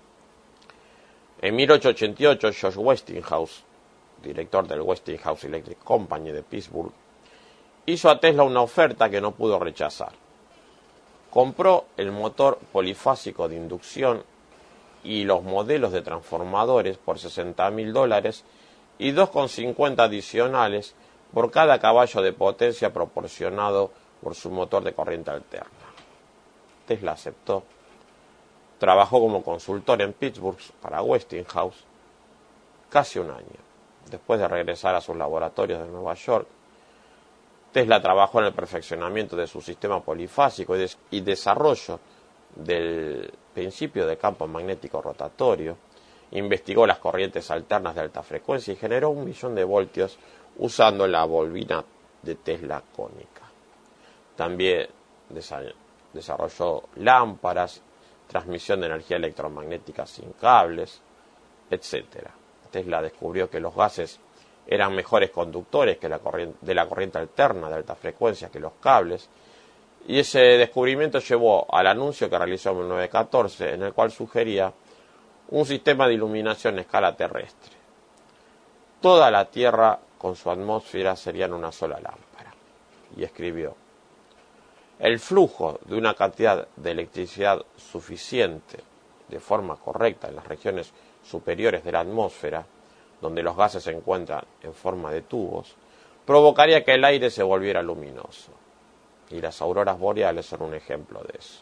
En mil ochocientos ochenta y ocho, George Westinghouse, director del Westinghouse Electric Company de Pittsburgh, hizo a Tesla una oferta que no pudo rechazar. Compró el motor polifásico de inducción y los modelos de transformadores por sesenta mil dólares y dos con cincuenta adicionales por cada caballo de potencia proporcionado por su motor de corriente alterna. Tesla aceptó. Trabajó como consultor en Pittsburgh para Westinghouse casi un año. Después de regresar a sus laboratorios de Nueva York, Tesla trabajó en el perfeccionamiento de su sistema polifásico y, de, y desarrollo del principio de campo magnético rotatorio, investigó las corrientes alternas de alta frecuencia y generó un millón de voltios usando la bobina de Tesla cónica. También desarrolló lámparas, transmisión de energía electromagnética sin cables, etcétera. Tesla descubrió que los gases eran mejores conductores que la corriente, de la corriente alterna de alta frecuencia que los cables, y ese descubrimiento llevó al anuncio que realizó en mil novecientos catorce, en el cual sugería un sistema de iluminación a escala terrestre. Toda la Tierra con su atmósfera serían una sola lámpara. Y escribió: el flujo de una cantidad de electricidad suficiente de forma correcta en las regiones superiores de la atmósfera, donde los gases se encuentran en forma de tubos, provocaría que el aire se volviera luminoso. Y las auroras boreales son un ejemplo de eso.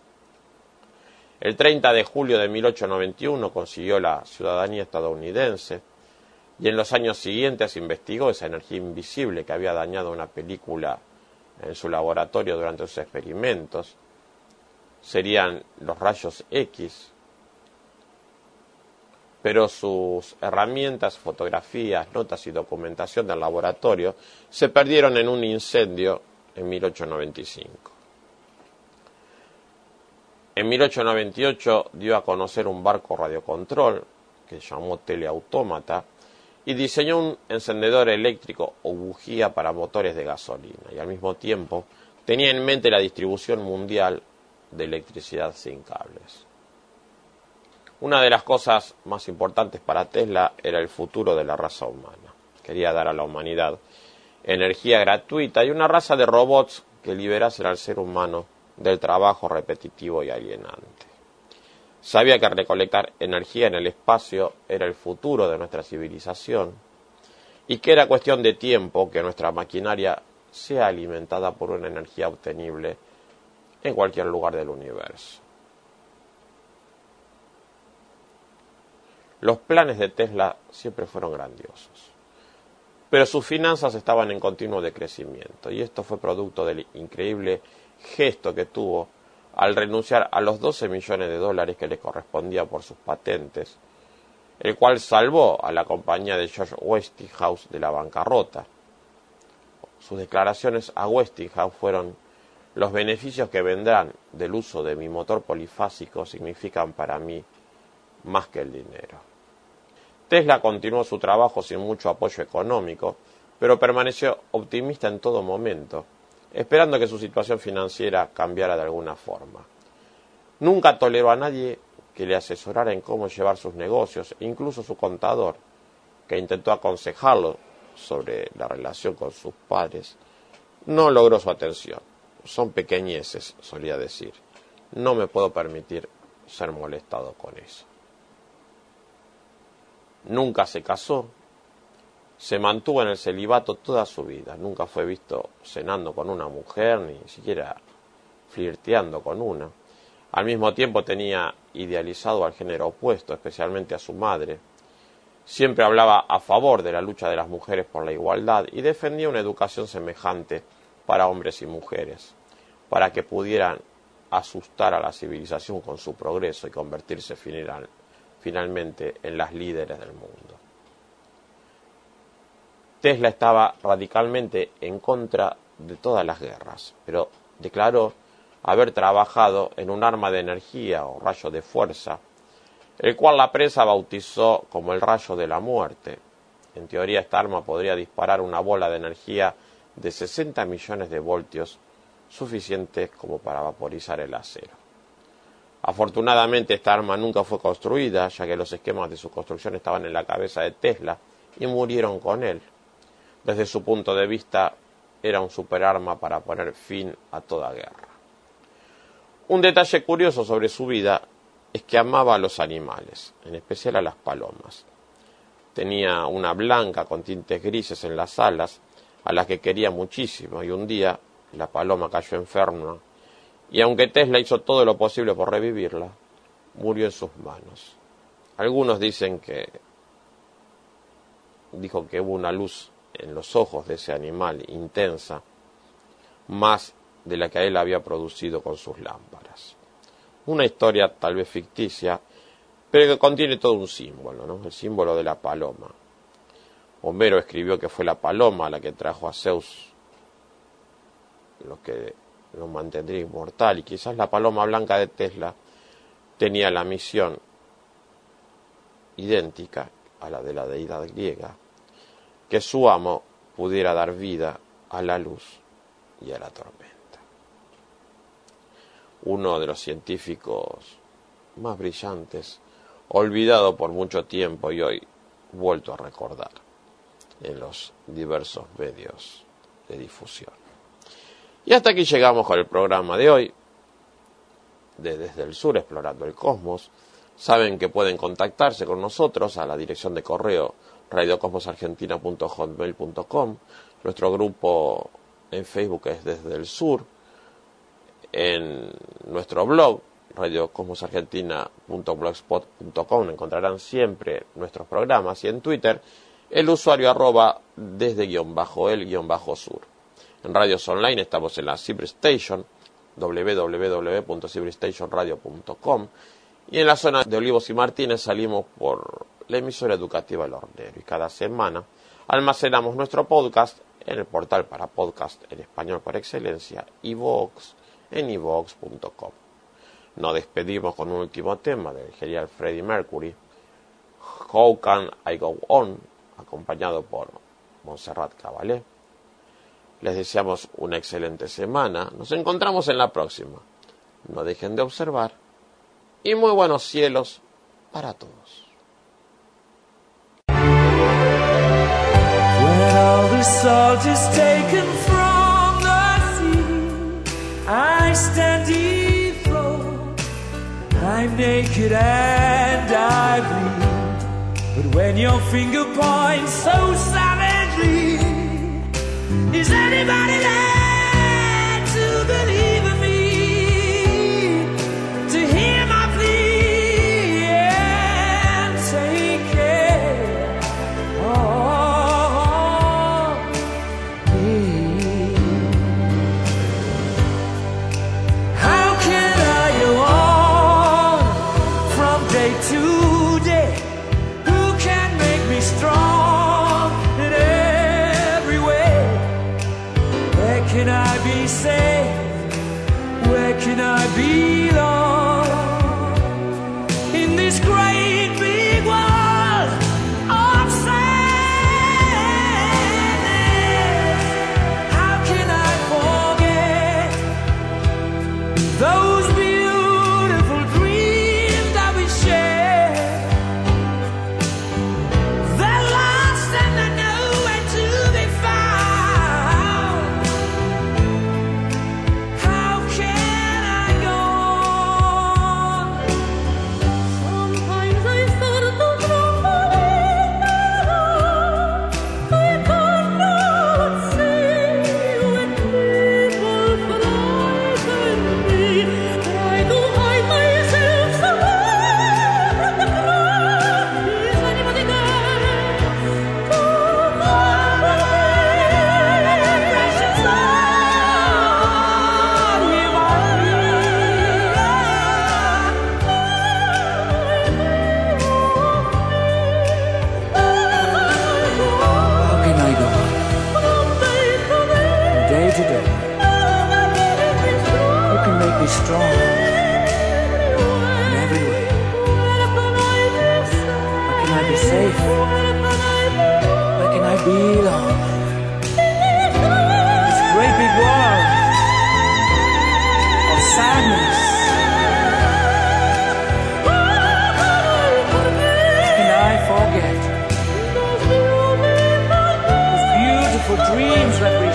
El treinta de julio de mil ochocientos noventa y uno consiguió la ciudadanía estadounidense y en los años siguientes investigó esa energía invisible que había dañado una película en su laboratorio durante sus experimentos. Serían los rayos X, pero sus herramientas, fotografías, notas y documentación del laboratorio se perdieron en un incendio en mil ochocientos noventa y cinco. En mil ochocientos noventa y ocho dio a conocer un barco radiocontrol que llamó teleautómata y diseñó un encendedor eléctrico o bujía para motores de gasolina, y al mismo tiempo tenía en mente la distribución mundial de electricidad sin cables. Una de las cosas más importantes para Tesla era el futuro de la raza humana. Quería dar a la humanidad energía gratuita y una raza de robots que liberasen al ser humano del trabajo repetitivo y alienante. Sabía que recolectar energía en el espacio era el futuro de nuestra civilización y que era cuestión de tiempo que nuestra maquinaria sea alimentada por una energía obtenible en cualquier lugar del universo. Los planes de Tesla siempre fueron grandiosos, pero sus finanzas estaban en continuo decrecimiento, y esto fue producto del increíble gesto que tuvo al renunciar a los doce millones de dólares que le correspondía por sus patentes, el cual salvó a la compañía de George Westinghouse de la bancarrota. Sus declaraciones a Westinghouse fueron: los beneficios que vendrán del uso de mi motor polifásico significan para mí más que el dinero. Tesla continuó su trabajo sin mucho apoyo económico, pero permaneció optimista en todo momento, esperando que su situación financiera cambiara de alguna forma. Nunca toleró a nadie que le asesorara en cómo llevar sus negocios, e incluso su contador, que intentó aconsejarlo sobre la relación con sus padres, no logró su atención. Son pequeñeces, solía decir. No me puedo permitir ser molestado con eso. Nunca se casó, se mantuvo en el celibato toda su vida, nunca fue visto cenando con una mujer, ni siquiera flirteando con una. Al mismo tiempo tenía idealizado al género opuesto, especialmente a su madre. Siempre hablaba a favor de la lucha de las mujeres por la igualdad y defendía una educación semejante para hombres y mujeres, para que pudieran asustar a la civilización con su progreso y convertirse final, finalmente en las líderes del mundo. Tesla estaba radicalmente en contra de todas las guerras, pero declaró haber trabajado en un arma de energía o rayo de fuerza, el cual la prensa bautizó como el rayo de la muerte. En teoría, esta arma podría disparar una bola de energía de sesenta millones de voltios, suficientes como para vaporizar el acero. Afortunadamente, esta arma nunca fue construida, ya que los esquemas de su construcción estaban en la cabeza de Tesla y murieron con él. Desde su punto de vista, era un superarma para poner fin a toda guerra. Un detalle curioso sobre su vida es que amaba a los animales, en especial a las palomas. Tenía una blanca con tintes grises en las alas, a las que quería muchísimo, y un día la paloma cayó enferma, y aunque Tesla hizo todo lo posible por revivirla, murió en sus manos. Algunos dicen que dijo que hubo una luz en los ojos de ese animal intensa, más de la que él había producido con sus lámparas. Una historia tal vez ficticia, pero que contiene todo un símbolo, ¿no? El símbolo de la paloma. Homero escribió que fue la paloma la que trajo a Zeus lo que lo mantendría inmortal, y quizás la paloma blanca de Tesla tenía la misión idéntica a la de la deidad griega, que su amo pudiera dar vida a la luz y a la tormenta. Uno de los científicos más brillantes, olvidado por mucho tiempo y hoy vuelto a recordar en los diversos medios de difusión. Y hasta aquí llegamos con el programa de hoy, de Desde el Sur, Explorando el Cosmos. Saben que pueden contactarse con nosotros a la dirección de correo radiocosmosargentina punto hotmail punto com. Nuestro grupo en Facebook es Desde el Sur. En nuestro blog radiocosmosargentina punto blogspot punto com encontrarán siempre nuestros programas, y en Twitter el usuario arroba desde guión bajo el guión bajo sur. En radios online estamos en la Cyberstation, doble u doble u doble u punto cyberstation radio punto com, y en la zona de Olivos y Martínez salimos por la emisora educativa El Hornero, y cada semana almacenamos nuestro podcast en el portal para podcast en español por excelencia, iVoox, en iVoox punto com. Nos despedimos con un último tema del genial Freddie Mercury, How Can I Go On, acompañado por Montserrat Caballé. Les deseamos una excelente semana. Nos encontramos en la próxima. No dejen de observar. Y muy buenos cielos para todos. When all the salt is taken from the sea, I stand dethroned. I'm naked and I bleed. But when your finger points so savagely, is anybody there to believe in me? To hear my plea and take care of me? How can I go on from day to day? Who can make me strong in every way? Where can I be safe? Where can I belong? In this great big world of sadness, how can I forget those beautiful dreams that we shared? They're lost and they're nowhere to be found. How can I go on? Sometimes I thought of the falling down. I cannot see when people frighten me. Try to hide myself somewhere from the crowd. Is anybody there to comfort me? Precious Lord, hear my How can I go on from day to day? Who can make me strong in every way? Where can I be safe? Where can I belong? This great big world of sadness. How can I forget those beautiful dreams that we